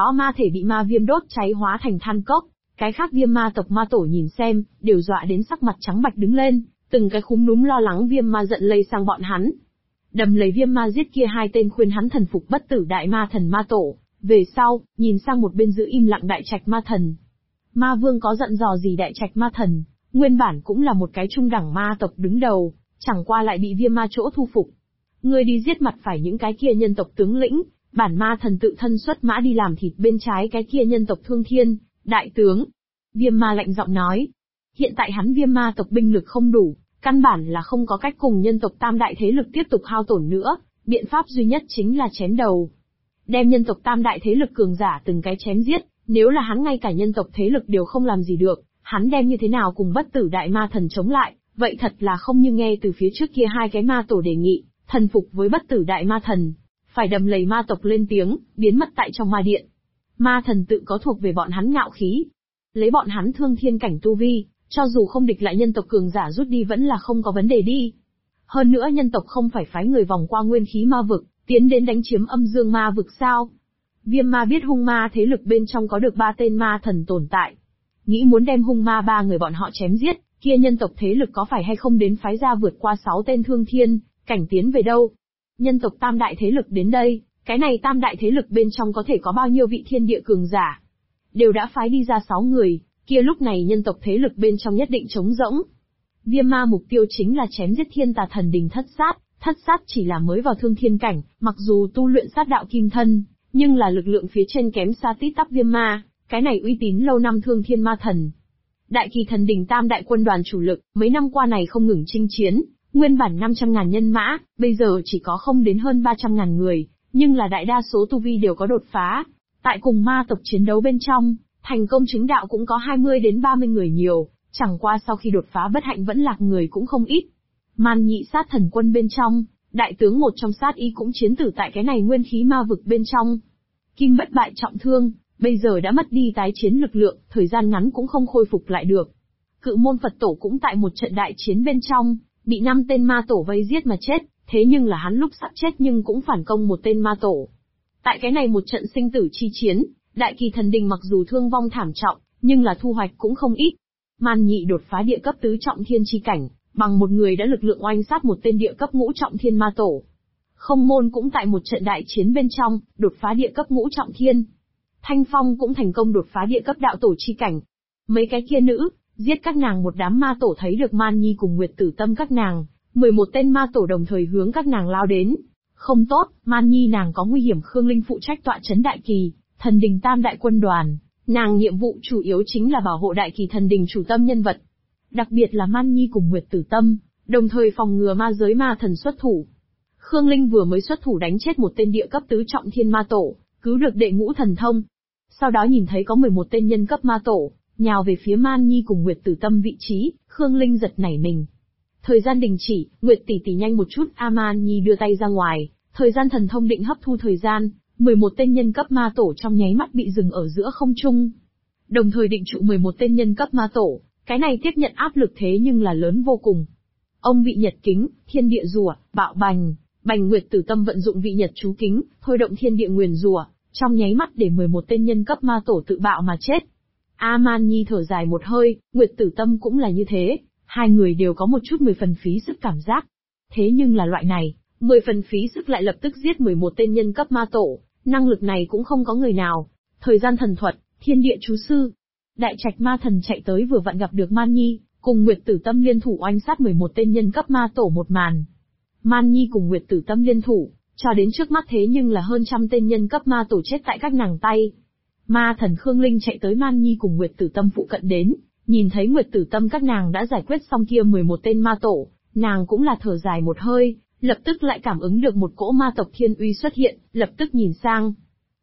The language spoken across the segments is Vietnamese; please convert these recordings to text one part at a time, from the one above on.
đó ma thể bị ma viêm đốt cháy hóa thành than cốc. Cái khác viêm ma tộc ma tổ nhìn xem, đều dọa đến sắc mặt trắng bạch đứng lên, từng cái khúm núm lo lắng viêm ma giận lây sang bọn hắn. Đầm lầy viêm ma giết kia hai tên khuyên hắn thần phục bất tử đại ma thần ma tổ, về sau, nhìn sang một bên giữ im lặng đại trạch ma thần. Ma vương có giận dò gì đại trạch ma thần, nguyên bản cũng là một cái trung đẳng ma tộc đứng đầu, chẳng qua lại bị viêm ma chỗ thu phục. Ngươi đi giết mặt phải những cái kia nhân tộc tướng lĩnh, bản ma thần tự thân xuất mã đi làm thịt bên trái cái kia nhân tộc Thương Thiên, đại tướng. Viêm ma lạnh giọng nói. Hiện tại hắn viêm ma tộc binh lực không đủ, căn bản là không có cách cùng nhân tộc tam đại thế lực tiếp tục hao tổn nữa, biện pháp duy nhất chính là chém đầu. Đem nhân tộc tam đại thế lực cường giả từng cái chém giết, nếu là hắn ngay cả nhân tộc thế lực đều không làm gì được, hắn đem như thế nào cùng bất tử đại ma thần chống lại, vậy thật là không như nghe từ phía trước kia hai cái ma tổ đề nghị, thần phục với bất tử đại ma thần. Phải đầm lầy ma tộc lên tiếng, biến mất tại trong ma điện. Ma thần tự có thuộc về bọn hắn ngạo khí. Lấy bọn hắn thương thiên cảnh tu vi, cho dù không địch lại nhân tộc cường giả rút đi vẫn là không có vấn đề đi. Hơn nữa nhân tộc không phải phái người vòng qua nguyên khí ma vực, tiến đến đánh chiếm âm dương ma vực sao? Viêm ma biết hung ma thế lực bên trong có được 3 tên ma thần tồn tại. Nghĩ muốn đem hung ma 3 người bọn họ chém giết, kia nhân tộc thế lực có phải hay không đến phái ra vượt qua 6 tên thương thiên, cảnh tiến về đâu? Nhân tộc tam đại thế lực đến đây, cái này tam đại thế lực bên trong có thể có bao nhiêu vị thiên địa cường giả? Đều đã phái đi ra 6 người, kia lúc này nhân tộc thế lực bên trong nhất định trống rỗng. Viêm ma mục tiêu chính là chém giết thiên tà thần đình thất sát chỉ là mới vào thương thiên cảnh, mặc dù tu luyện sát đạo kim thân, nhưng là lực lượng phía trên kém xa tít tắp viêm ma, cái này uy tín lâu năm thương thiên ma thần. Đại kỳ thần đình tam đại quân đoàn chủ lực, mấy năm qua này không ngừng chinh chiến, nguyên bản 500.000 nhân mã, bây giờ chỉ có không đến hơn 300.000 người, nhưng là đại đa số tu vi đều có đột phá. Tại cùng ma tộc chiến đấu bên trong, thành công chứng đạo cũng có 20 đến 30 người nhiều, chẳng qua sau khi đột phá bất hạnh vẫn lạc người cũng không ít. Man nhị sát thần quân bên trong, đại tướng một trong sát ý cũng chiến tử tại cái này nguyên khí ma vực bên trong. Kim bất bại trọng thương, bây giờ đã mất đi tái chiến lực lượng, thời gian ngắn cũng không khôi phục lại được. Cự môn Phật tổ cũng tại một trận đại chiến bên trong, bị 5 tên ma tổ vây giết mà chết, thế nhưng là hắn lúc sắp chết nhưng cũng phản công một tên ma tổ. Tại cái này một trận sinh tử chi chiến, đại kỳ thần đình mặc dù thương vong thảm trọng, nhưng là thu hoạch cũng không ít. Man nhị đột phá địa cấp tứ trọng thiên chi cảnh, bằng một người đã lực lượng oanh sát một tên địa cấp ngũ trọng thiên ma tổ. Không môn cũng tại một trận đại chiến bên trong, đột phá địa cấp ngũ trọng thiên. Thanh Phong cũng thành công đột phá địa cấp đạo tổ chi cảnh. Mấy cái kia nữ, giết các nàng một đám ma tổ thấy được Man Nhi cùng Nguyệt Tử Tâm các nàng, 11 tên ma tổ đồng thời hướng các nàng lao đến. Không tốt, Man Nhi nàng có nguy hiểm. Khương Linh phụ trách tọa trấn đại kỳ, thần đình tam đại quân đoàn, nàng nhiệm vụ chủ yếu chính là bảo hộ đại kỳ thần đình chủ tâm nhân vật. Đặc biệt là Man Nhi cùng Nguyệt Tử Tâm, đồng thời phòng ngừa ma giới ma thần xuất thủ. Khương Linh vừa mới xuất thủ đánh chết một tên địa cấp tứ trọng thiên ma tổ, cứu được đệ ngũ thần thông. Sau đó nhìn thấy có 11 tên nhân cấp ma tổ, nhào về phía Man Nhi cùng Nguyệt Tử Tâm vị trí, Khương Linh giật nảy mình. Thời gian đình chỉ, Nguyệt tỷ tỷ nhanh một chút, Man Nhi đưa tay ra ngoài, thời gian thần thông định hấp thu thời gian, 11 tên nhân cấp ma tổ trong nháy mắt bị dừng ở giữa không trung. Đồng thời định trụ 11 tên nhân cấp ma tổ, cái này tiếp nhận áp lực thế nhưng là lớn vô cùng. Ông vị nhật kính, thiên địa rủa, bạo bành, Nguyệt Tử Tâm vận dụng vị nhật chú kính, thôi động thiên địa nguyền rủa, trong nháy mắt để 11 tên nhân cấp ma tổ tự bạo mà chết. Man Nhi thở dài một hơi, Nguyệt Tử Tâm cũng là như thế, hai người đều có một chút 10 phần phí sức cảm giác. Thế nhưng là loại này, 10 phần phí sức lại lập tức giết 11 tên nhân cấp ma tổ, năng lực này cũng không có người nào. Thời gian thần thuật, thiên địa chú sư. Đại trạch ma thần chạy tới vừa vặn gặp được Man Nhi, cùng Nguyệt Tử Tâm liên thủ oanh sát 11 tên nhân cấp ma tổ một màn. Man Nhi cùng Nguyệt Tử Tâm liên thủ, cho đến trước mắt thế nhưng là hơn trăm tên nhân cấp ma tổ chết tại các nàng tay. Ma thần Khương Linh chạy tới Man Nhi cùng Nguyệt Tử Tâm phụ cận đến, nhìn thấy Nguyệt Tử Tâm các nàng đã giải quyết xong kia 11 tên ma tổ, nàng cũng là thở dài một hơi, lập tức lại cảm ứng được một cỗ ma tộc thiên uy xuất hiện, lập tức nhìn sang.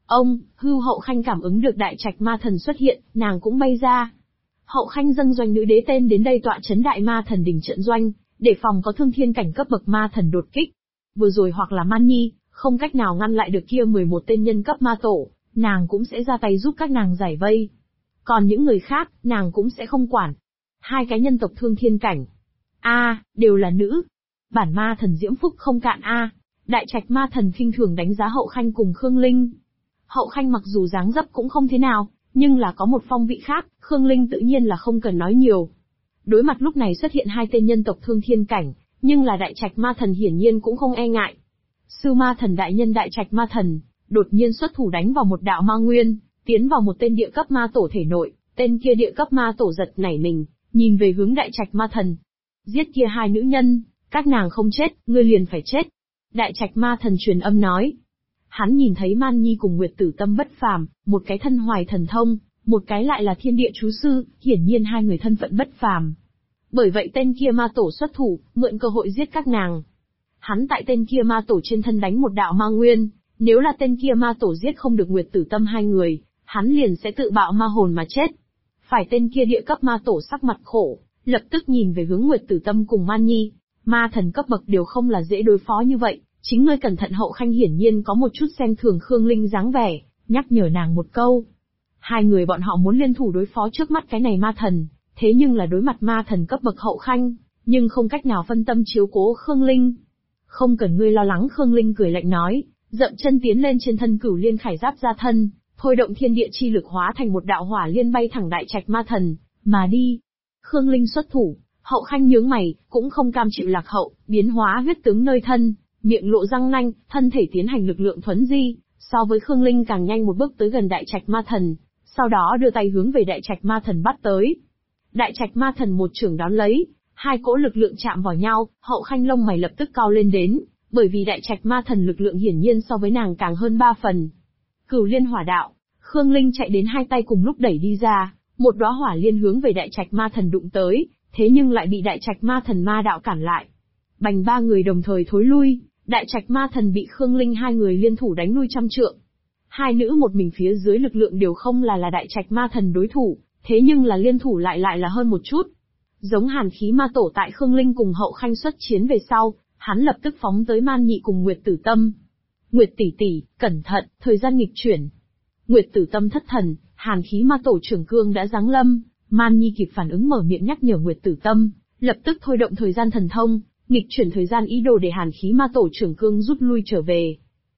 Hưu Hậu Khanh cảm ứng được đại trạch ma thần xuất hiện, nàng cũng bay ra. Hậu Khanh dâng doanh nữ đế tên đến đây tọa trấn đại ma thần đỉnh trận doanh, để phòng có thương thiên cảnh cấp bậc ma thần đột kích. Vừa rồi hoặc là Man Nhi, không cách nào ngăn lại được kia 11 tên nhân cấp ma tổ, nàng cũng sẽ ra tay giúp các nàng giải vây. Còn những người khác, nàng cũng sẽ không quản. Hai cái nhân tộc thương thiên cảnh. Đều là nữ. Bản ma thần diễm phúc không cạn Đại trạch ma thần khinh thường đánh giá Hậu Khanh cùng Khương Linh. Hậu Khanh mặc dù dáng dấp cũng không thế nào, nhưng là có một phong vị khác, Khương Linh tự nhiên là không cần nói nhiều. Đối mặt lúc này xuất hiện hai tên nhân tộc thương thiên cảnh, nhưng là Đại Trạch Ma Thần hiển nhiên cũng không e ngại. Sư Ma Thần đại nhân Đại Trạch Ma Thần, đột nhiên xuất thủ đánh vào một đạo ma nguyên, tiến vào một tên địa cấp ma tổ thể nội, tên kia địa cấp ma tổ giật nảy mình, nhìn về hướng Đại Trạch Ma Thần. Giết kia hai nữ nhân, các nàng không chết, ngươi liền phải chết. Đại Trạch Ma Thần truyền âm nói. Hắn nhìn thấy Man Nhi cùng Nguyệt Tử Tâm bất phàm, một cái thân hoài thần thông, một cái lại là thiên địa chú sư, hiển nhiên hai người thân phận bất phàm. Bởi vậy tên kia ma tổ xuất thủ, mượn cơ hội giết các nàng. Hắn tại tên kia ma tổ trên thân đánh một đạo ma nguyên, nếu là tên kia ma tổ giết không được Nguyệt Tử Tâm hai người, hắn liền sẽ tự bạo ma hồn mà chết. Phải tên kia địa cấp ma tổ sắc mặt khổ, lập tức nhìn về hướng Nguyệt Tử Tâm cùng Man Nhi. Ma thần cấp bậc đều không là dễ đối phó như vậy, chính ngươi cẩn thận. Hậu Khanh hiển nhiên có một chút xem thường Khương Linh dáng vẻ, nhắc nhở nàng một câu. Hai người bọn họ muốn liên thủ đối phó trước mắt cái này ma thần, thế nhưng là đối mặt ma thần cấp bậc Hậu Khanh, nhưng không cách nào phân tâm chiếu cố Khương Linh. Không cần ngươi lo lắng. Khương Linh cười lạnh nói, dậm chân tiến lên trên thân Cửu Liên Khải Giáp ra thân, thôi động thiên địa chi lực hóa thành một đạo hỏa liên bay thẳng Đại Trạch Ma Thần mà đi. Khương Linh xuất thủ, Hậu Khanh nhướng mày, cũng không cam chịu lạc hậu, biến hóa huyết tướng nơi thân, miệng lộ răng nanh, thân thể tiến hành lực lượng thuấn di, so với Khương Linh càng nhanh một bước tới gần Đại Trạch Ma Thần, sau đó đưa tay hướng về Đại Trạch Ma Thần bắt tới. Đại Trạch Ma Thần một chưởng đón lấy, hai cỗ lực lượng chạm vào nhau, Hậu Khanh lông mày lập tức cau lên đến, bởi vì Đại Trạch Ma Thần lực lượng hiển nhiên so với nàng càng hơn 3 phần. Cửu Liên Hỏa Đạo, Khương Linh chạy đến hai tay cùng lúc đẩy đi ra, một đóa hỏa liên hướng về Đại Trạch Ma Thần đụng tới, thế nhưng lại bị Đại Trạch Ma Thần ma đạo cản lại. Bành, ba người đồng thời thối lui, Đại Trạch Ma Thần bị Khương Linh hai người liên thủ đánh lui trăm trượng. Hai nữ một mình phía dưới lực lượng đều không là Đại Trạch Ma Thần đối thủ, thế nhưng là liên thủ lại là hơn một chút. Giống Hàn Khí Ma Tổ tại Khương Linh cùng Hậu Khanh xuất chiến về sau, hắn lập tức phóng tới Man Nhị cùng Nguyệt Tử Tâm. Nguyệt tỷ tỷ, cẩn thận, thời gian nghịch chuyển. Nguyệt Tử Tâm thất thần, Hàn Khí Ma Tổ trưởng cương đã giáng lâm, Man Nhi kịp phản ứng mở miệng nhắc nhở Nguyệt Tử Tâm, lập tức thôi động thời gian thần thông, nghịch chuyển thời gian ý đồ để Hàn Khí Ma Tổ trưởng cương rút lui trở về.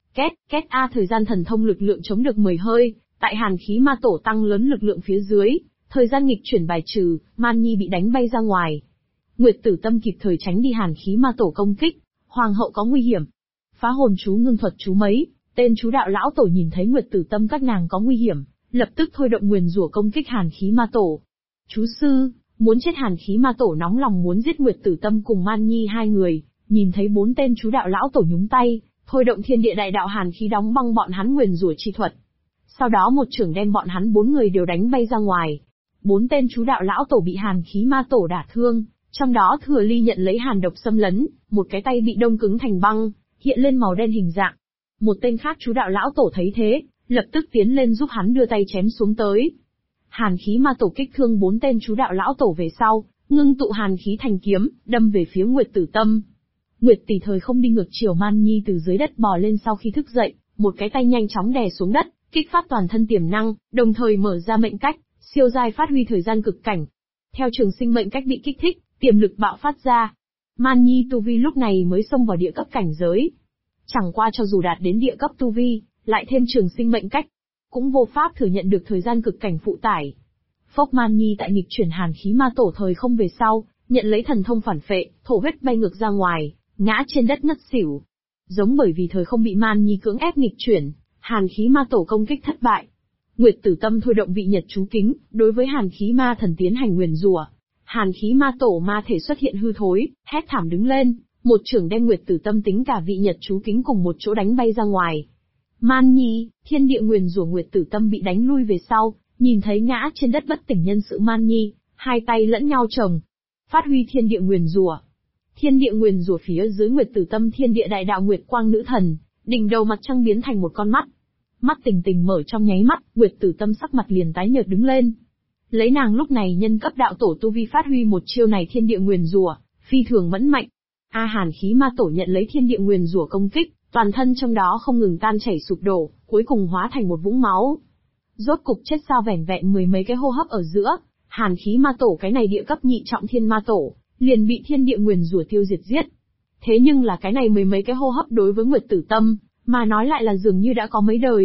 Két a, thời gian thần thông lực lượng chống được 10 hơi, tại Hàn Khí Ma Tổ tăng lớn lực lượng phía dưới, thời gian nghịch chuyển bài trừ, Man Nhi bị đánh bay ra ngoài. Nguyệt Tử Tâm kịp thời tránh đi Hàn Khí Ma Tổ công kích, hoàng hậu có nguy hiểm. Phá hồn chú ngưng thuật chú mấy, tên chú đạo lão tổ nhìn thấy Nguyệt Tử Tâm các nàng có nguy hiểm, lập tức thôi động nguyền rủa công kích Hàn Khí Ma Tổ. Chú sư, muốn chết. Hàn Khí Ma Tổ nóng lòng muốn giết Nguyệt Tử Tâm cùng Man Nhi hai người, nhìn thấy 4 tên chú đạo lão tổ nhúng tay, thôi động thiên địa đại đạo hàn khí đóng băng bọn hắn nguyền rủa chi thuật. Sau đó một chưởng đem bọn hắn 4 người đều đánh bay ra ngoài. 4 tên chú đạo lão tổ bị Hàn Khí Ma Tổ đả thương, trong đó Thừa Ly nhận lấy hàn độc xâm lấn, một cái tay bị đông cứng thành băng, hiện lên màu đen hình dạng. Một tên khác chú đạo lão tổ thấy thế, lập tức tiến lên giúp hắn đưa tay chém xuống tới. Hàn Khí Ma Tổ kích thương 4 tên chú đạo lão tổ về sau, ngưng tụ hàn khí thành kiếm, đâm về phía Nguyệt Tử Tâm. Nguyệt tỷ thời không đi ngược chiều. Man Nhi từ dưới đất bò lên sau khi thức dậy, một cái tay nhanh chóng đè xuống đất, kích phát toàn thân tiềm năng, đồng thời mở ra mệnh cách, siêu giai phát huy thời gian cực cảnh. Theo trường sinh mệnh cách bị kích thích, tiềm lực bạo phát ra. Man Nhi tu vi lúc này mới xông vào địa cấp cảnh giới. Chẳng qua cho dù đạt đến địa cấp tu vi, lại thêm trường sinh mệnh cách, cũng vô pháp thừa nhận được thời gian cực cảnh phụ tải. Phốc, Man Nhi tại nghịch chuyển Hàn Khí Ma Tổ thời không về sau, nhận lấy thần thông phản phệ, thổ huyết bay ngược ra ngoài, ngã trên đất ngất xỉu. Giống bởi vì thời không bị Man Nhi cưỡng ép nghịch chuyển, Hàn Khí Ma Tổ công kích thất bại. Nguyệt Tử Tâm thôi động vị nhật chú kính, đối với Hàn Khí Ma Thần tiến hành nguyền rủa. Hàn Khí Ma Tổ ma thể xuất hiện hư thối, hét thảm đứng lên, một chưởng đem Nguyệt Tử Tâm tính cả vị nhật chú kính cùng một chỗ đánh bay ra ngoài. Man Nhi, thiên địa nguyền rủa Nguyệt Tử Tâm bị đánh lui về sau, nhìn thấy ngã trên đất bất tỉnh nhân sự Man Nhi, hai tay lẫn nhau chồng, phát huy thiên địa nguyền rủa. Thiên địa nguyền rủa phía dưới Nguyệt Tử Tâm thiên địa đại đạo Nguyệt Quang Nữ Thần, đỉnh đầu mặt trăng biến thành một con mắt. Mắt tình tình mở trong nháy mắt, Nguyệt Tử Tâm sắc mặt liền tái nhợt đứng lên. Lấy nàng lúc này nhân cấp đạo tổ tu vi phát huy một chiêu này thiên địa nguyền rủa, phi thường mẫn mạnh. Hàn Khí Ma Tổ nhận lấy thiên địa nguyền rủa công kích, toàn thân trong đó không ngừng tan chảy sụp đổ, cuối cùng hóa thành một vũng máu. Rốt cục chết sao? Vẻn vẹn 10 mấy cái hô hấp ở giữa, Hàn Khí Ma Tổ cái này địa cấp nhị trọng thiên ma tổ, liền bị thiên địa nguyền rủa tiêu diệt giết. Thế nhưng là cái này 10 mấy cái hô hấp đối với Nguyệt Tử Tâm mà nói lại là dường như đã có mấy đời.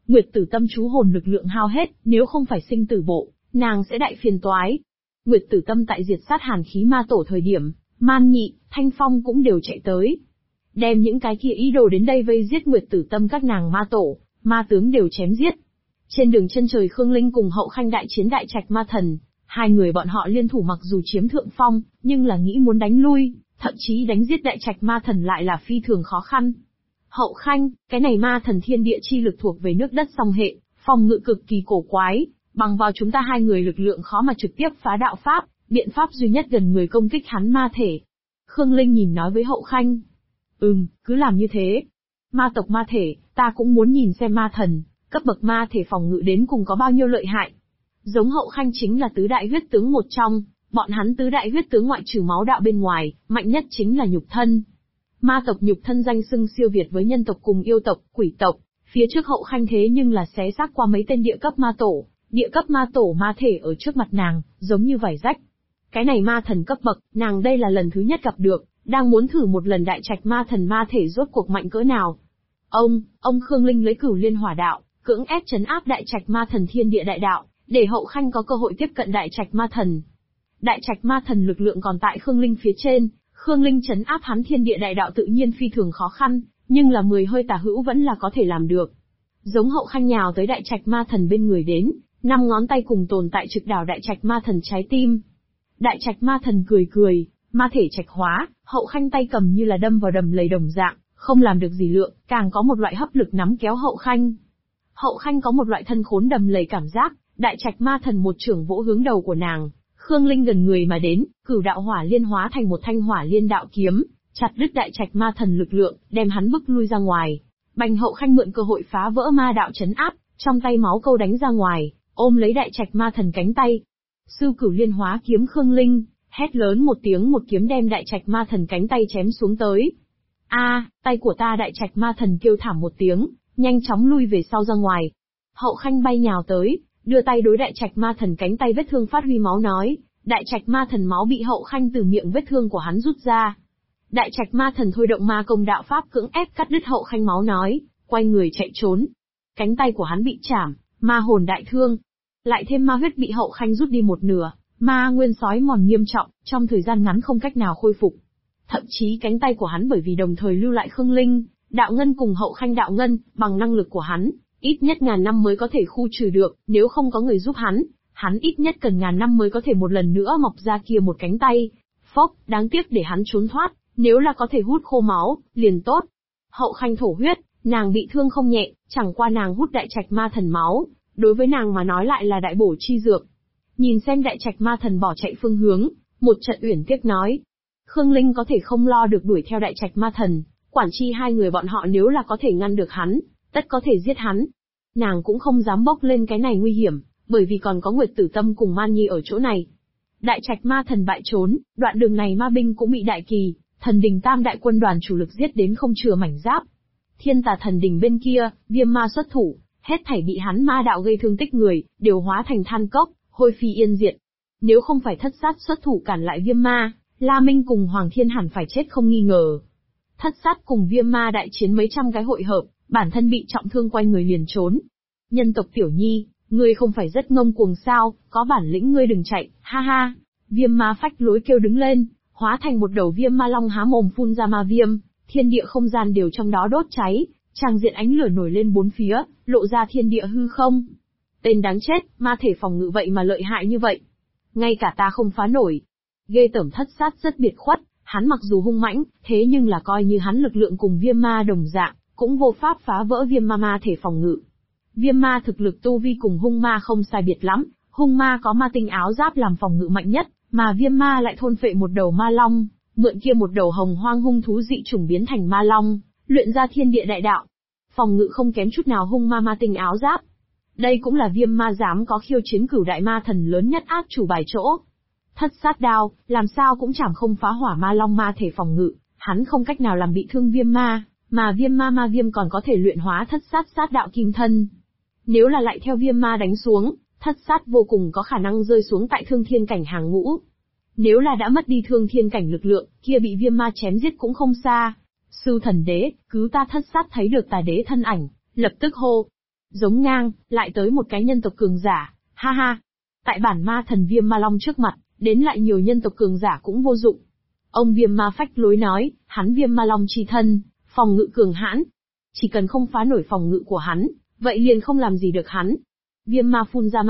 Nguyệt Tử Tâm chú hồn lực lượng hao hết, nếu không phải sinh tử bộ, nàng sẽ đại phiền toái. Nguyệt Tử Tâm tại diệt sát hàn khí ma tổ thời điểm, Man Nhị, Thanh Phong cũng đều chạy tới. Đem những cái kia ý đồ đến đây vây giết Nguyệt Tử Tâm các nàng ma tổ, ma tướng đều chém giết. Trên đường chân trời Khương Linh cùng Hậu Khanh đại chiến đại trạch ma thần, hai người bọn họ liên thủ mặc dù chiếm thượng phong, nhưng là nghĩ muốn đánh lui, thậm chí đánh giết đại trạch ma thần lại là phi thường khó khăn. Hậu Khanh, cái này ma thần thiên địa chi lực thuộc về nước đất song hệ, phòng ngự cực kỳ cổ quái, bằng vào chúng ta hai người lực lượng khó mà trực tiếp phá đạo pháp, biện pháp duy nhất gần người công kích hắn ma thể. Khương Linh nhìn nói với Hậu Khanh. Cứ làm như thế. Ma tộc ma thể, ta cũng muốn nhìn xem ma thần, cấp bậc ma thể phòng ngự đến cùng có bao nhiêu lợi hại. Giống Hậu Khanh chính là tứ đại huyết tướng một trong, bọn hắn tứ đại huyết tướng ngoại trừ máu đạo bên ngoài, mạnh nhất chính là nhục thân. Ma tộc nhục thân danh xưng siêu việt với nhân tộc cùng yêu tộc, quỷ tộc, phía trước Hậu Khanh thế nhưng là xé xác qua mấy tên địa cấp ma tổ ma thể ở trước mặt nàng, giống như vải rách. Cái này ma thần cấp bậc, nàng đây là lần thứ nhất gặp được, đang muốn thử một lần đại trạch ma thần ma thể rốt cuộc mạnh cỡ nào. Ông Khương Linh lấy Cửu Liên Hỏa Đạo, cưỡng ép trấn áp đại trạch ma thần thiên địa đại đạo, để Hậu Khanh có cơ hội tiếp cận đại trạch ma thần. Đại trạch ma thần lực lượng còn tại Khương Linh phía trên, Khương Linh trấn áp hắn thiên địa đại đạo tự nhiên phi thường khó khăn, nhưng là 10 hơi tà hữu vẫn là có thể làm được. Giống Hậu Khanh nhào tới đại trạch ma thần bên người đến, 5 ngón tay cùng tồn tại trực đảo đại trạch ma thần trái tim. Đại trạch ma thần cười, ma thể trạch hóa, Hậu Khanh tay cầm như là đâm vào đầm lầy đồng dạng, không làm được gì lượng, càng có một loại hấp lực nắm kéo Hậu Khanh. Hậu Khanh có một loại thân khốn đầm lầy cảm giác, đại trạch ma thần một chưởng vỗ hướng đầu của nàng, Khương Linh gần người mà đến, Cửu Đạo Hỏa Liên hóa thành một thanh hỏa liên đạo kiếm, chặt đứt đại trạch ma thần lực lượng, đem hắn bức lui ra ngoài. Bành Hậu Khanh mượn cơ hội phá vỡ ma đạo trấn áp, trong tay máu câu đánh ra ngoài, ôm lấy đại trạch ma thần cánh tay. Sư Cửu Liên hóa kiếm Khương Linh, hét lớn một tiếng một kiếm đem đại trạch ma thần cánh tay chém xuống tới. Tay của ta đại trạch ma thần kêu thảm một tiếng, nhanh chóng lui về sau ra ngoài. Hậu Khanh bay nhào tới, đưa tay đối đại trạch ma thần cánh tay vết thương phát huy máu nói, đại trạch ma thần máu bị Hậu Khanh từ miệng vết thương của hắn rút ra. Đại trạch ma thần thôi động ma công đạo pháp cưỡng ép cắt đứt Hậu Khanh máu nói, quay người chạy trốn. Cánh tay của hắn bị chảm, ma hồn đại thương. Lại thêm ma huyết bị Hậu Khanh rút đi một nửa, ma nguyên sói mòn nghiêm trọng, trong thời gian ngắn không cách nào khôi phục. Thậm chí cánh tay của hắn bởi vì đồng thời lưu lại Khương Linh, đạo ngân cùng Hậu Khanh đạo ngân, bằng năng lực của hắn, ít nhất 1000 năm mới có thể khu trừ được, nếu không có người giúp hắn ít nhất cần 1000 năm mới có thể một lần nữa mọc ra kia một cánh tay. Đáng tiếc để hắn trốn thoát, nếu là có thể hút khô máu, liền tốt. Hậu Khanh thổ huyết, nàng bị thương không nhẹ, chẳng qua nàng hút đại trạch ma thần máu, đối với nàng mà nói lại là đại bổ chi dược. Nhìn xem đại trạch ma thần bỏ chạy phương hướng, một trận uyển tiếc nói. Khương Linh có thể không lo được đuổi theo đại trạch ma thần, quản chi hai người bọn họ nếu là có thể ngăn được hắn, tất có thể giết hắn. Nàng cũng không dám bốc lên cái này nguy hiểm, bởi vì còn có Nguyệt Tử Tâm cùng Man Nhi ở chỗ này. Đại trạch ma thần bại trốn, đoạn đường này ma binh cũng bị đại kỳ, thần đình tam đại quân đoàn chủ lực giết đến không chừa mảnh giáp. Thiên Tà thần đình bên kia, Viêm Ma xuất thủ, hết thảy bị hắn ma đạo gây thương tích người, đều hóa thành than cốc, hôi phi yên diệt. Nếu không phải Thất Sát xuất thủ cản lại Viêm Ma, La Minh cùng Hoàng Thiên hẳn phải chết không nghi ngờ. Thất Sát cùng Viêm Ma đại chiến mấy trăm cái hội hợp, bản thân bị trọng thương quay người liền trốn. Nhân tộc Tiểu Nhi, ngươi không phải rất ngông cuồng sao, có bản lĩnh ngươi đừng chạy, ha ha. Viêm Ma phách lối kêu đứng lên, hóa thành một đầu viêm ma long há mồm phun ra ma viêm, thiên địa không gian đều trong đó đốt cháy, tràng diện ánh lửa nổi lên bốn phía, lộ ra thiên địa hư không. Tên đáng chết, ma thể phòng ngự vậy mà lợi hại như vậy. Ngay cả ta không phá nổi. Ghê tởm. Thất Sát rất biệt khuất, hắn mặc dù hung mãnh, thế nhưng là coi như hắn lực lượng cùng viêm ma đồng dạng, cũng vô pháp phá vỡ viêm ma thể phòng ngự. Viêm ma thực lực tu vi cùng hung ma không sai biệt lắm, hung ma có ma tinh áo giáp làm phòng ngự mạnh nhất, mà viêm ma lại thôn phệ một đầu ma long, mượn kia một đầu hồng hoang hung thú dị chủng biến thành ma long, luyện ra thiên địa đại đạo. Phòng ngự không kém chút nào hung ma ma tinh áo giáp. Đây cũng là viêm ma dám có khiêu chiến cửu đại ma thần lớn nhất át chủ bài chỗ. Thất Sát đao, làm sao cũng chẳng không phá hỏa ma long ma thể phòng ngự, hắn không cách nào làm bị thương viêm ma, mà viêm ma viêm còn có thể luyện hóa Thất Sát sát đạo kim thân. Nếu là lại theo viêm ma đánh xuống, Thất Sát vô cùng có khả năng rơi xuống tại thương thiên cảnh hàng ngũ. Nếu là đã mất đi thương thiên cảnh lực lượng, kia bị viêm ma chém giết cũng không xa. Sư thần đế, cứu ta! Thất Sát thấy được tà đế thân ảnh, lập tức hô. Giống ngang, lại tới một cái nhân tộc cường giả, ha ha. Tại bản ma thần Viêm Ma Long trước mặt, đến lại nhiều nhân tộc cường giả cũng vô dụng. Ông Viêm Ma phách lối nói, hắn Viêm Ma Long chi thân, phòng ngự cường hãn. Chỉ cần không phá nổi phòng ngự của hắn, vậy liền không làm gì được hắn. Viêm ma phun ra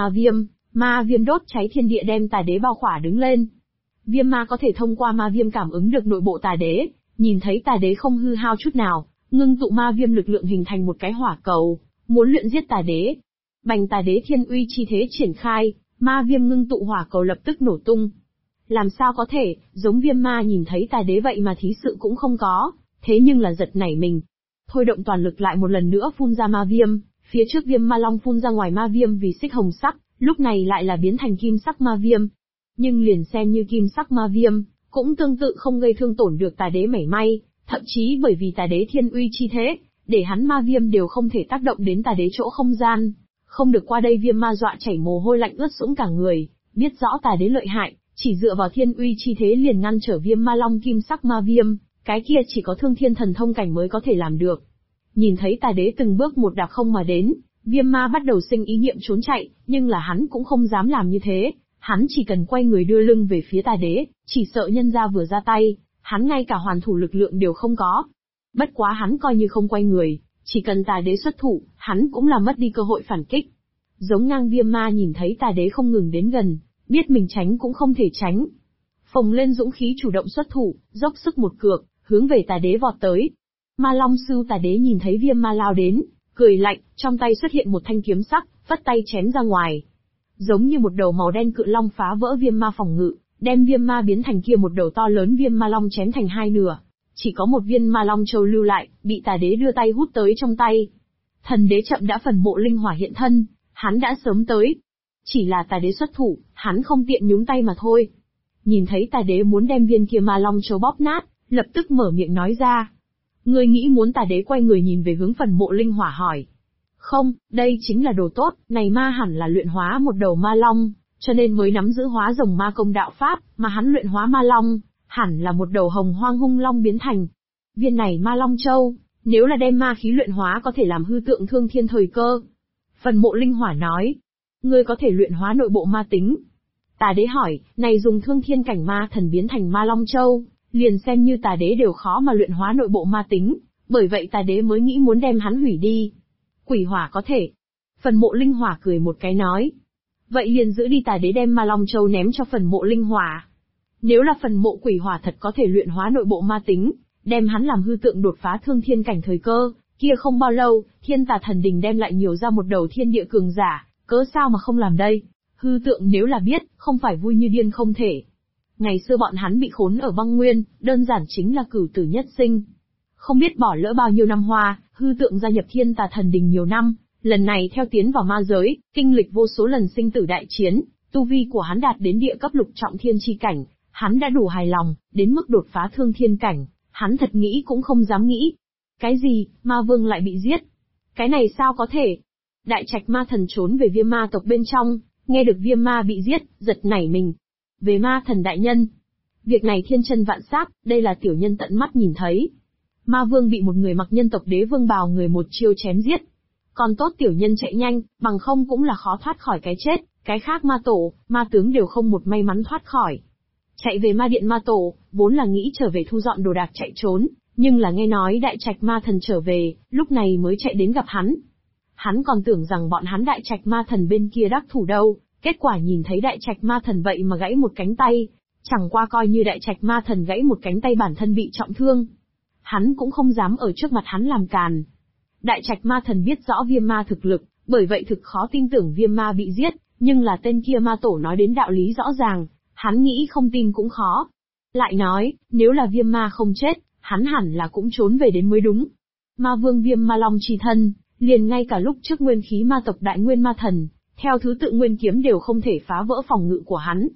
ma viêm đốt cháy thiên địa đem Tà Đế bao khỏa đứng lên. Viêm ma có thể thông qua ma viêm cảm ứng được nội bộ Tà Đế, nhìn thấy Tà Đế không hư hao chút nào, ngưng tụ ma viêm lực lượng hình thành một cái hỏa cầu, muốn luyện giết Tà Đế. Bành Tà Đế thiên uy chi thế triển khai, ma viêm ngưng tụ hỏa cầu lập tức nổ tung. Làm sao có thể, giống Viêm ma nhìn thấy Tà Đế vậy mà thí sự cũng không có, thế nhưng là giật nảy mình. Thôi động toàn lực lại một lần nữa phun ra ma viêm, phía trước Viêm Ma Long phun ra ngoài ma viêm vì xích hồng sắc, lúc này lại là biến thành kim sắc ma viêm. Nhưng liền xem như kim sắc ma viêm, cũng tương tự không gây thương tổn được Tà Đế mảy may, thậm chí bởi vì Tà Đế thiên uy chi thế, để hắn ma viêm đều không thể tác động đến Tà Đế chỗ không gian. Không được qua đây Viêm ma dọa chảy mồ hôi lạnh ướt sũng cả người, biết rõ Tà Đế lợi hại, chỉ dựa vào thiên uy chi thế liền ngăn trở Viêm Ma Long kim sắc ma viêm, cái kia chỉ có Thương Thiên Thần Thông cảnh mới có thể làm được. Nhìn thấy Tà Đế từng bước một đạp không mà đến, Viêm ma bắt đầu sinh ý niệm trốn chạy, nhưng là hắn cũng không dám làm như thế, hắn chỉ cần quay người đưa lưng về phía Tà Đế, chỉ sợ nhân gia vừa ra tay, hắn ngay cả hoàn thủ lực lượng đều không có. Bất quá hắn coi như không quay người, chỉ cần Tà Đế xuất thủ, hắn cũng là mất đi cơ hội phản kích. Giống ngang Viêm ma nhìn thấy Tà Đế không ngừng đến gần, biết mình tránh cũng không thể tránh. Phồng lên dũng khí chủ động xuất thủ, dốc sức một cược, hướng về Tà Đế vọt tới. Ma Long Sư Tà Đế nhìn thấy Viêm ma lao đến, cười lạnh, trong tay xuất hiện một thanh kiếm sắc, vất tay chém ra ngoài. Giống như một đầu màu đen cự long phá vỡ Viêm ma phòng ngự, đem Viêm ma biến thành kia một đầu to lớn Viêm ma long chém thành hai nửa. Chỉ có một viên ma long châu lưu lại, bị Tà Đế đưa tay hút tới trong tay. Thần Đế chậm đã phần mộ linh hỏa hiện thân, hắn đã sớm tới. Chỉ là Tà Đế xuất thủ, hắn không tiện nhúng tay mà thôi. Nhìn thấy Tà Đế muốn đem viên kia ma long châu bóp nát, lập tức mở miệng nói ra. Ngươi nghĩ muốn Tà Đế quay người nhìn về hướng phần mộ linh hỏa hỏi. Không, đây chính là đồ tốt, này ma hẳn là luyện hóa một đầu ma long, cho nên mới nắm giữ hóa rồng ma công đạo pháp, mà hắn luyện hóa ma long, hẳn là một đầu hồng hoang hung long biến thành. Viên này ma long châu, nếu là đem ma khí luyện hóa có thể làm hư tượng thương thiên thời cơ. Phần mộ linh hỏa nói, ngươi có thể luyện hóa nội bộ ma tính. Tà Đế hỏi, này dùng thương thiên cảnh ma thần biến thành ma long châu, liền xem như Tà Đế đều khó mà luyện hóa nội bộ ma tính, bởi vậy Tà Đế mới nghĩ muốn đem hắn hủy đi. Quỷ hỏa có thể. Phần mộ linh hỏa cười một cái nói. Vậy liền giữ đi. Tà Đế đem ma long châu ném cho phần mộ linh hỏa. Nếu là phần mộ quỷ hỏa thật có thể luyện hóa nội bộ ma tính, đem hắn làm hư tượng đột phá thương thiên cảnh thời cơ, kia không bao lâu, Thiên Tà Thần Đình đem lại nhiều ra một đầu thiên địa cường giả, cớ sao mà không làm đây? Hư tượng nếu là biết, không phải vui như điên không thể. Ngày xưa bọn hắn bị khốn ở băng nguyên, đơn giản chính là cửu tử nhất sinh. Không biết bỏ lỡ bao nhiêu năm hoa, hư tượng gia nhập Thiên Tà Thần Đình nhiều năm, lần này theo tiến vào ma giới, kinh lịch vô số lần sinh tử đại chiến, tu vi của hắn đạt đến địa cấp lục trọng thiên chi cảnh, hắn đã đủ hài lòng, đến mức đột phá thương thiên cảnh, hắn thật nghĩ cũng không dám nghĩ. Cái gì, ma vương lại bị giết? Cái này sao có thể? Đại trạch ma thần trốn về Viêm ma tộc bên trong, nghe được Viêm ma bị giết, giật nảy mình. Về ma thần đại nhân. Việc này thiên chân vạn sát, đây là tiểu nhân tận mắt nhìn thấy. Ma vương bị một người mặc nhân tộc đế vương bào người một chiêu chém giết. Còn tốt tiểu nhân chạy nhanh, bằng không cũng là khó thoát khỏi cái chết, cái khác ma tổ, ma tướng đều không một may mắn thoát khỏi. Chạy về ma điện ma tổ, vốn là nghĩ trở về thu dọn đồ đạc chạy trốn, nhưng là nghe nói đại trạch ma thần trở về, lúc này mới chạy đến gặp hắn. Hắn còn tưởng rằng bọn hắn đại trạch ma thần bên kia đắc thủ đâu, kết quả nhìn thấy đại trạch ma thần vậy mà gãy một cánh tay, chẳng qua coi như đại trạch ma thần gãy một cánh tay bản thân bị trọng thương. Hắn cũng không dám ở trước mặt hắn làm càn. Đại trạch ma thần biết rõ Viêm ma thực lực, bởi vậy thực khó tin tưởng Viêm ma bị giết, nhưng là tên kia ma tổ nói đến đạo lý rõ ràng, hắn nghĩ không tin cũng khó. Lại nói, nếu là Viêm ma không chết, hắn hẳn là cũng trốn về đến mới đúng. Ma vương Viêm ma long chi thân, liền ngay cả lúc trước nguyên khí ma tộc đại nguyên ma thần, theo thứ tự nguyên kiếm đều không thể phá vỡ phòng ngự của hắn.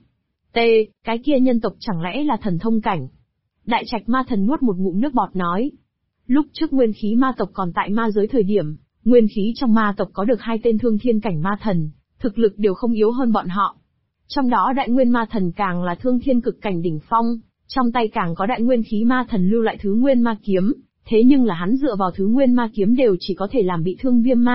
Cái kia nhân tộc chẳng lẽ là thần thông cảnh? Đại trạch ma thần nuốt một ngụm nước bọt nói. Lúc trước nguyên khí ma tộc còn tại ma giới thời điểm, nguyên khí trong ma tộc có được 2 tên thương thiên cảnh ma thần, thực lực đều không yếu hơn bọn họ. Trong đó đại nguyên ma thần càng là thương thiên cực cảnh đỉnh phong, trong tay càng có đại nguyên khí ma thần lưu lại thứ nguyên ma kiếm, thế nhưng là hắn dựa vào thứ nguyên ma kiếm đều chỉ có thể làm bị thương Viêm ma,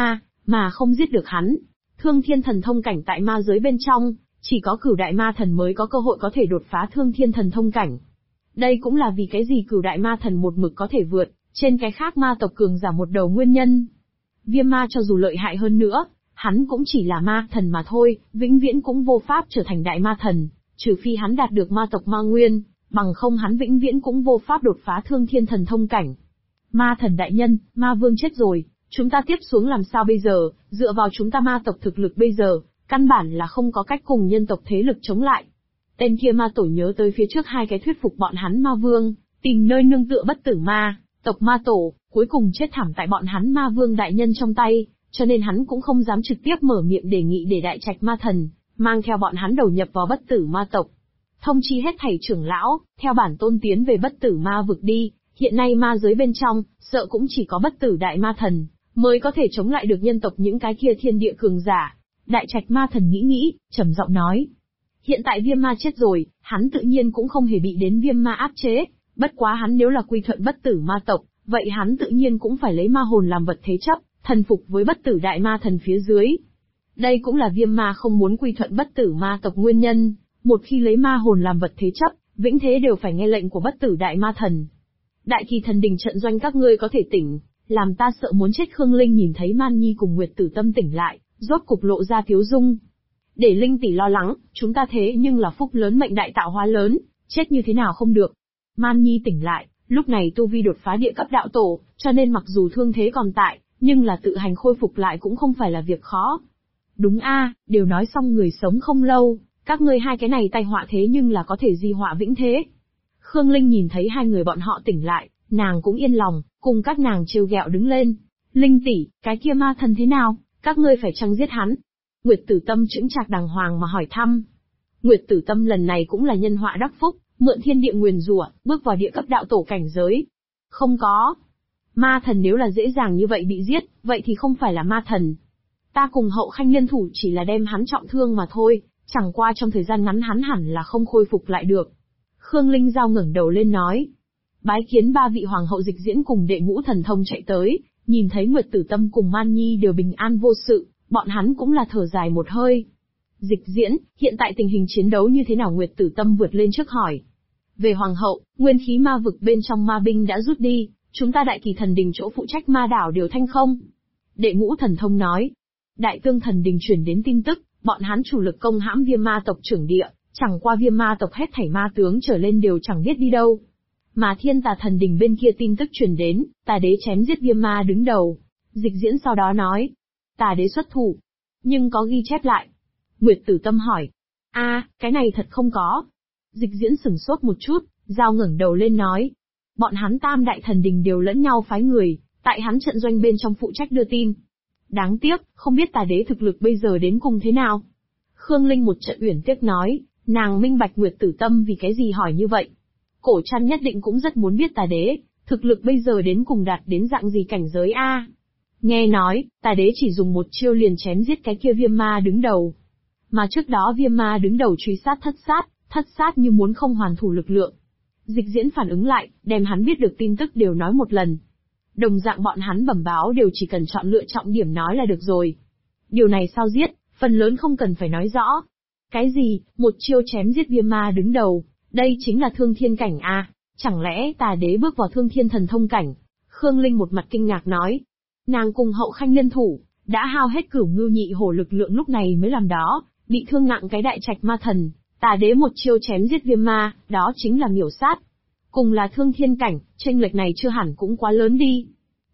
mà không giết được hắn. Thương thiên thần thông cảnh tại ma giới bên trong, chỉ có Cửu đại ma thần mới có cơ hội có thể đột phá thương thiên thần thông cảnh. Đây cũng là vì cái gì Cửu đại ma thần một mực có thể vượt trên cái khác ma tộc cường giả một đầu nguyên nhân. Viêm ma cho dù lợi hại hơn nữa, hắn cũng chỉ là ma thần mà thôi, vĩnh viễn cũng vô pháp trở thành đại ma thần, trừ phi hắn đạt được ma tộc ma nguyên, bằng không hắn vĩnh viễn cũng vô pháp đột phá thương thiên thần thông cảnh. Ma thần đại nhân, ma vương chết rồi, chúng ta tiếp xuống làm sao bây giờ, dựa vào chúng ta ma tộc thực lực bây giờ, căn bản là không có cách cùng nhân tộc thế lực chống lại. Tên kia ma tổ nhớ tới phía trước hai cái thuyết phục bọn hắn ma vương, tìm nơi nương tựa bất tử ma, tộc ma tổ, cuối cùng chết thảm tại bọn hắn ma vương đại nhân trong tay, cho nên hắn cũng không dám trực tiếp mở miệng đề nghị để đại trạch ma thần, mang theo bọn hắn đầu nhập vào bất tử ma tộc. Thông chi hết thảy trưởng lão, theo bản tôn tiến về bất tử ma vực đi, hiện nay ma giới bên trong, sợ cũng chỉ có bất tử đại ma thần, mới có thể chống lại được nhân tộc những cái kia thiên địa cường giả. Đại trạch ma thần nghĩ, trầm giọng nói. Hiện tại viêm ma chết rồi, hắn tự nhiên cũng không hề bị đến viêm ma áp chế, bất quá hắn nếu là quy thuận bất tử ma tộc, vậy hắn tự nhiên cũng phải lấy ma hồn làm vật thế chấp, thần phục với bất tử đại ma thần phía dưới. Đây cũng là viêm ma không muốn quy thuận bất tử ma tộc nguyên nhân, một khi lấy ma hồn làm vật thế chấp, vĩnh thế đều phải nghe lệnh của bất tử đại ma thần. Đại Kỳ Thần Đình trận doanh các ngươi có thể tỉnh, làm ta sợ muốn chết. Khương Linh nhìn thấy Man Nhi cùng Nguyệt Tử Tâm tỉnh lại, rốt cục lộ ra tiếu dung. Để Linh tỷ lo lắng, chúng ta thế nhưng là phúc lớn mệnh đại tạo hóa lớn, chết như thế nào không được. Man Nhi tỉnh lại, lúc này tu vi đột phá địa cấp đạo tổ, cho nên mặc dù thương thế còn tại, nhưng là tự hành khôi phục lại cũng không phải là việc khó. Đúng a, đều nói xong người sống không lâu, các ngươi hai cái này tai họa thế nhưng là có thể di họa vĩnh thế. Khương Linh nhìn thấy hai người bọn họ tỉnh lại, nàng cũng yên lòng, cùng các nàng trêu ghẹo đứng lên. Linh tỷ, cái kia ma thần thế nào, các ngươi phải chăng giết hắn? Nguyệt Tử Tâm chững chạc đàng hoàng mà hỏi thăm. Nguyệt Tử Tâm lần này cũng là nhân họa đắc phúc, mượn thiên địa nguyền rủa, bước vào địa cấp đạo tổ cảnh giới. Không có. Ma thần nếu là dễ dàng như vậy bị giết, vậy thì không phải là ma thần. Ta cùng Hậu Khanh liên thủ chỉ là đem hắn trọng thương mà thôi, chẳng qua trong thời gian ngắn hắn hẳn là không khôi phục lại được. Khương Linh Giao ngẩng đầu lên nói. Bái kiến ba vị hoàng hậu Dịch Diễn cùng đệ ngũ thần thông chạy tới, nhìn thấy Nguyệt Tử Tâm cùng Man Nhi đều bình an vô sự, bọn hắn cũng là thở dài một hơi. Dịch Diễn, hiện tại tình hình chiến đấu như thế nào? Nguyệt Tử Tâm vượt lên trước hỏi. Về hoàng hậu, nguyên khí ma vực bên trong ma binh đã rút đi, chúng ta Đại Kỳ Thần Đình chỗ phụ trách ma đảo đều thanh không. Đệ ngũ thần thông nói. Đại Tương Thần Đình truyền đến tin tức, bọn hắn chủ lực công hãm viêm ma tộc trưởng địa, chẳng qua viêm ma tộc hết thảy ma tướng trở lên đều chẳng biết đi đâu. Mà Thiên Tà Thần Đình bên kia tin tức truyền đến, Tà Đế chém giết viêm ma đứng đầu. Dịch Diễn sau đó nói. Tà Đế xuất thủ. Nhưng có ghi chép lại. Nguyệt Tử Tâm hỏi. Cái này thật không có. Dịch Diễn sửng sốt một chút, Giao ngẩng đầu lên nói. Bọn hắn Tam Đại Thần Đình đều lẫn nhau phái người, tại hắn trận doanh bên trong phụ trách đưa tin. Đáng tiếc, không biết Tà Đế thực lực bây giờ đến cùng thế nào. Khương Linh một trận uyển tiếc nói, nàng minh bạch Nguyệt Tử Tâm vì cái gì hỏi như vậy. Cổ Trăn nhất định cũng rất muốn biết Tà Đế, thực lực bây giờ đến cùng đạt đến dạng gì cảnh giới a? Nghe nói, Tà Đế chỉ dùng một chiêu liền chém giết cái kia viêm ma đứng đầu. Mà trước đó viêm ma đứng đầu truy sát thất sát như muốn không hoàn thủ lực lượng. Dịch Diễn phản ứng lại, đem hắn biết được tin tức đều nói một lần. Đồng dạng bọn hắn bẩm báo đều chỉ cần chọn lựa trọng điểm nói là được rồi. Điều này sao giết, phần lớn không cần phải nói rõ. Cái gì, một chiêu chém giết viêm ma đứng đầu, đây chính là thương thiên cảnh a? Chẳng lẽ Tà Đế bước vào thương thiên thần thông cảnh? Khương Linh một mặt kinh ngạc nói. Nàng cùng Hậu Khanh liên thủ, đã hao hết Cửu Ngưu Nhị Hổ lực lượng lúc này mới làm đó, bị thương nặng cái đại trạch ma thần. Tà Đế một chiêu chém giết viêm ma, đó chính là miểu sát. Cùng là thương thiên cảnh, chênh lệch này chưa hẳn cũng quá lớn đi.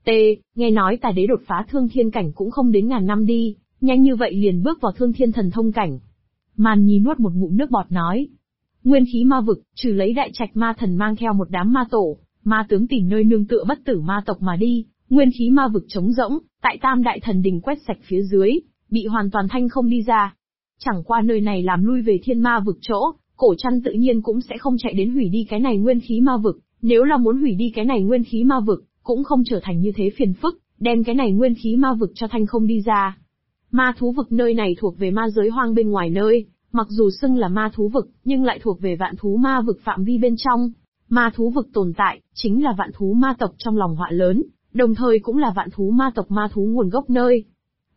Nghe nói Tà Đế đột phá thương thiên cảnh cũng không đến ngàn năm đi, nhanh như vậy liền bước vào thương thiên thần thông cảnh. Man Nhi nuốt một ngụm nước bọt nói. Nguyên khí ma vực, trừ lấy đại trạch ma thần mang theo một đám ma tổ, ma tướng tìm nơi nương tựa bất tử ma tộc mà đi, nguyên khí ma vực trống rỗng, tại Tam Đại Thần Đình quét sạch phía dưới, bị hoàn toàn thanh không đi ra. Chẳng qua nơi này làm lui về thiên ma vực chỗ, Cổ Trăn tự nhiên cũng sẽ không chạy đến hủy đi cái này nguyên khí ma vực, nếu là muốn hủy đi cái này nguyên khí ma vực, cũng không trở thành như thế phiền phức, đem cái này nguyên khí ma vực cho thanh không đi ra. Ma thú vực nơi này thuộc về ma giới hoang bên ngoài nơi, mặc dù xưng là ma thú vực, nhưng lại thuộc về vạn thú ma vực phạm vi bên trong. Ma thú vực tồn tại, chính là vạn thú ma tộc trong lòng họa lớn, đồng thời cũng là vạn thú ma tộc ma thú nguồn gốc nơi.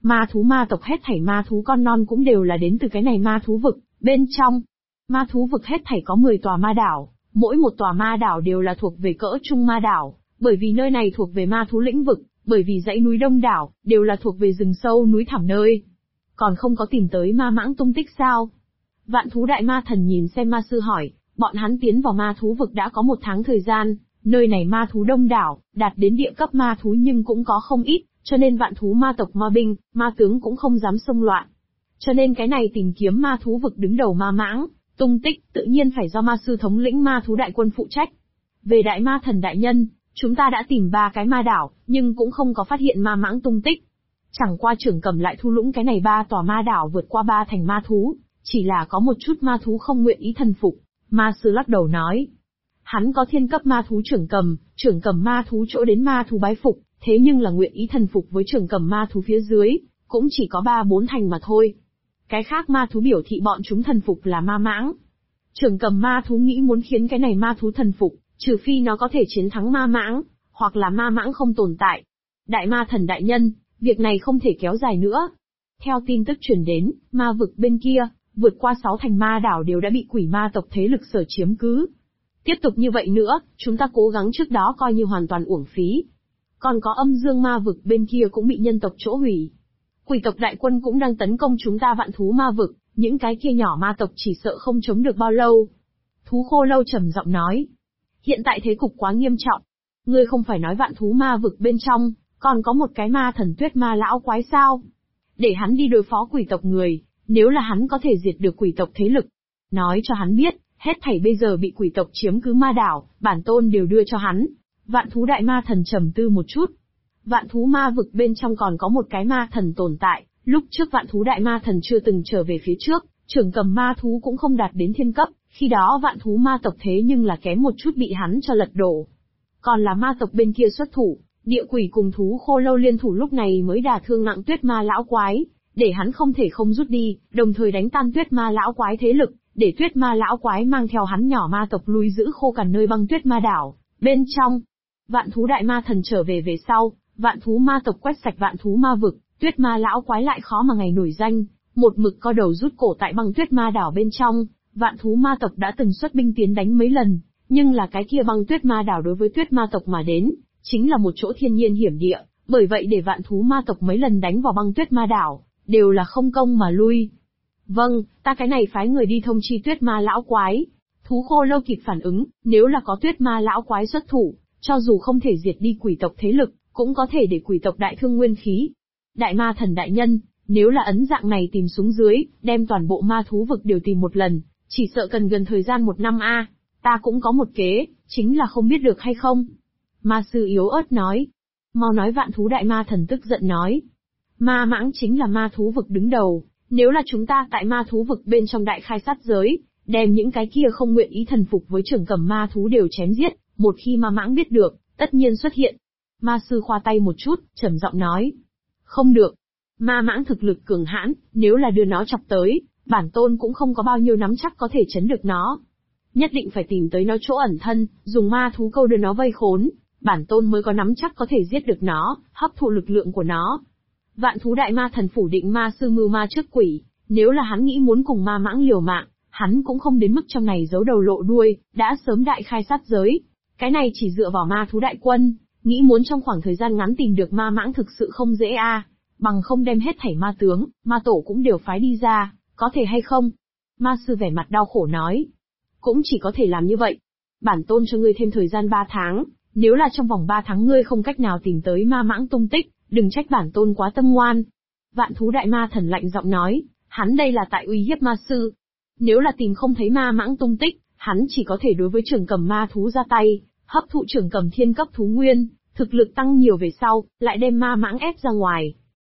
Ma thú ma tộc hết thảy ma thú con non cũng đều là đến từ cái này ma thú vực, bên trong. Ma thú vực hết thảy có 10 tòa ma đảo, mỗi một tòa ma đảo đều là thuộc về cỡ trung ma đảo, bởi vì nơi này thuộc về ma thú lĩnh vực, bởi vì dãy núi đông đảo, đều là thuộc về rừng sâu núi thẳm nơi. Còn không có tìm tới ma mãng tung tích sao? Vạn thú đại ma thần nhìn xem ma sư hỏi, bọn hắn tiến vào ma thú vực đã có 1 tháng thời gian, nơi này ma thú đông đảo, đạt đến địa cấp ma thú nhưng cũng có không ít, cho nên vạn thú ma tộc ma binh, ma tướng cũng không dám xông loạn. Cho nên cái này tìm kiếm ma thú vực đứng đầu ma mãng, tung tích, tự nhiên phải do ma sư thống lĩnh ma thú đại quân phụ trách. Về đại ma thần đại nhân, chúng ta đã tìm 3 cái ma đảo, nhưng cũng không có phát hiện ma mãng tung tích. Chẳng qua trưởng cầm lại thu lũng cái này 3 tòa ma đảo vượt qua 3 thành ma thú, chỉ là có một chút ma thú không nguyện ý thần phục. Ma sư lắc đầu nói. Hắn có thiên cấp ma thú trưởng cầm ma thú chỗ đến ma thú bái phục, thế nhưng là nguyện ý thần phục với trưởng cầm ma thú phía dưới, cũng chỉ có 3-4 thành mà thôi. Cái khác ma thú biểu thị bọn chúng thần phục là ma mãng. Trưởng cầm ma thú nghĩ muốn khiến cái này ma thú thần phục, trừ phi nó có thể chiến thắng ma mãng, hoặc là ma mãng không tồn tại. Đại ma thần đại nhân, việc này không thể kéo dài nữa. Theo tin tức truyền đến, ma vực bên kia, vượt qua 6 thành ma đảo đều đã bị quỷ ma tộc thế lực sở chiếm cứ. Tiếp tục như vậy nữa, chúng ta cố gắng trước đó coi như hoàn toàn uổng phí. Còn có âm dương ma vực bên kia cũng bị nhân tộc chỗ hủy. Quỷ tộc đại quân cũng đang tấn công chúng ta vạn thú ma vực, những cái kia nhỏ ma tộc chỉ sợ không chống được bao lâu. Thú khô lâu trầm giọng nói. Hiện tại thế cục quá nghiêm trọng. Ngươi không phải nói vạn thú ma vực bên trong, còn có một cái ma thần tuyết ma lão quái sao? Để hắn đi đối phó quỷ tộc người, nếu là hắn có thể diệt được quỷ tộc thế lực. Nói cho hắn biết, hết thảy bây giờ bị quỷ tộc chiếm cứ ma đảo, bản tôn đều đưa cho hắn. Vạn thú đại ma thần trầm tư một chút. Vạn thú ma vực bên trong còn có một cái ma thần tồn tại, lúc trước vạn thú đại ma thần chưa từng trở về phía trước, trưởng cầm ma thú cũng không đạt đến thiên cấp, khi đó vạn thú ma tộc thế nhưng là kém một chút bị hắn cho lật đổ. Còn là ma tộc bên kia xuất thủ, địa quỷ cùng thú khô lâu liên thủ lúc này mới đả thương nặng tuyết ma lão quái, để hắn không thể không rút đi, đồng thời đánh tan tuyết ma lão quái thế lực, để tuyết ma lão quái mang theo hắn nhỏ ma tộc lui giữ khô cằn nơi băng tuyết ma đảo. Bên trong, vạn thú đại ma thần trở về sau, vạn thú ma tộc quét sạch vạn thú ma vực, tuyết ma lão quái lại khó mà ngày nổi danh, một mực co đầu rút cổ tại băng tuyết ma đảo bên trong. Vạn thú ma tộc đã từng xuất binh tiến đánh mấy lần, nhưng là cái kia băng tuyết ma đảo đối với tuyết ma tộc mà đến, chính là một chỗ thiên nhiên hiểm địa, bởi vậy để vạn thú ma tộc mấy lần đánh vào băng tuyết ma đảo, đều là không công mà lui. Vâng, ta cái này phái người đi thông chi tuyết ma lão quái. Thú khô lâu kịp phản ứng, nếu là có tuyết ma lão quái xuất thủ, cho dù không thể diệt đi quỷ tộc thế lực, cũng có thể để quỷ tộc đại thương nguyên khí. Đại ma thần đại nhân, nếu là ấn dạng này tìm xuống dưới, đem toàn bộ ma thú vực đều tìm một lần, chỉ sợ cần gần thời gian 1 năm a. Ta cũng có một kế, chính là không biết được hay không. Ma sư yếu ớt nói. Mau nói vạn thú đại ma thần tức giận nói. Ma mãng chính là ma thú vực đứng đầu, nếu là chúng ta tại ma thú vực bên trong đại khai sát giới, đem những cái kia không nguyện ý thần phục với trưởng cầm ma thú đều chém giết, một khi ma mãng biết được, tất nhiên xuất hiện. Ma sư khoa tay một chút, trầm giọng nói. Không được. Ma mãng thực lực cường hãn, nếu là đưa nó chọc tới, bản tôn cũng không có bao nhiêu nắm chắc có thể chấn được nó. Nhất định phải tìm tới nó chỗ ẩn thân, dùng ma thú câu đưa nó vây khốn, bản tôn mới có nắm chắc có thể giết được nó, hấp thụ lực lượng của nó. Vạn thú đại ma thần phủ định ma sư mưu ma trước quỷ, nếu là hắn nghĩ muốn cùng ma mãng liều mạng, hắn cũng không đến mức trong này giấu đầu lộ đuôi, đã sớm đại khai sát giới. Cái này chỉ dựa vào ma thú đại quân, nghĩ muốn trong khoảng thời gian ngắn tìm được ma mãng thực sự không dễ a. Bằng không đem hết thảy ma tướng, ma tổ cũng đều phái đi ra, có thể hay không? Ma sư vẻ mặt đau khổ nói. Cũng chỉ có thể làm như vậy. Bản tôn cho ngươi thêm thời gian 3 tháng, nếu là trong vòng 3 tháng ngươi không cách nào tìm tới ma mãng tung tích, đừng trách bản tôn quá tâm ngoan. Vạn thú đại ma thần lạnh giọng nói, hắn đây là tại uy hiếp ma sư. Nếu là tìm không thấy ma mãng tung tích, hắn chỉ có thể đối với trưởng cầm ma thú ra tay, hấp thụ trưởng cầm thiên cấp thú nguyên, thực lực tăng nhiều về sau, lại đem ma mãng ép ra ngoài.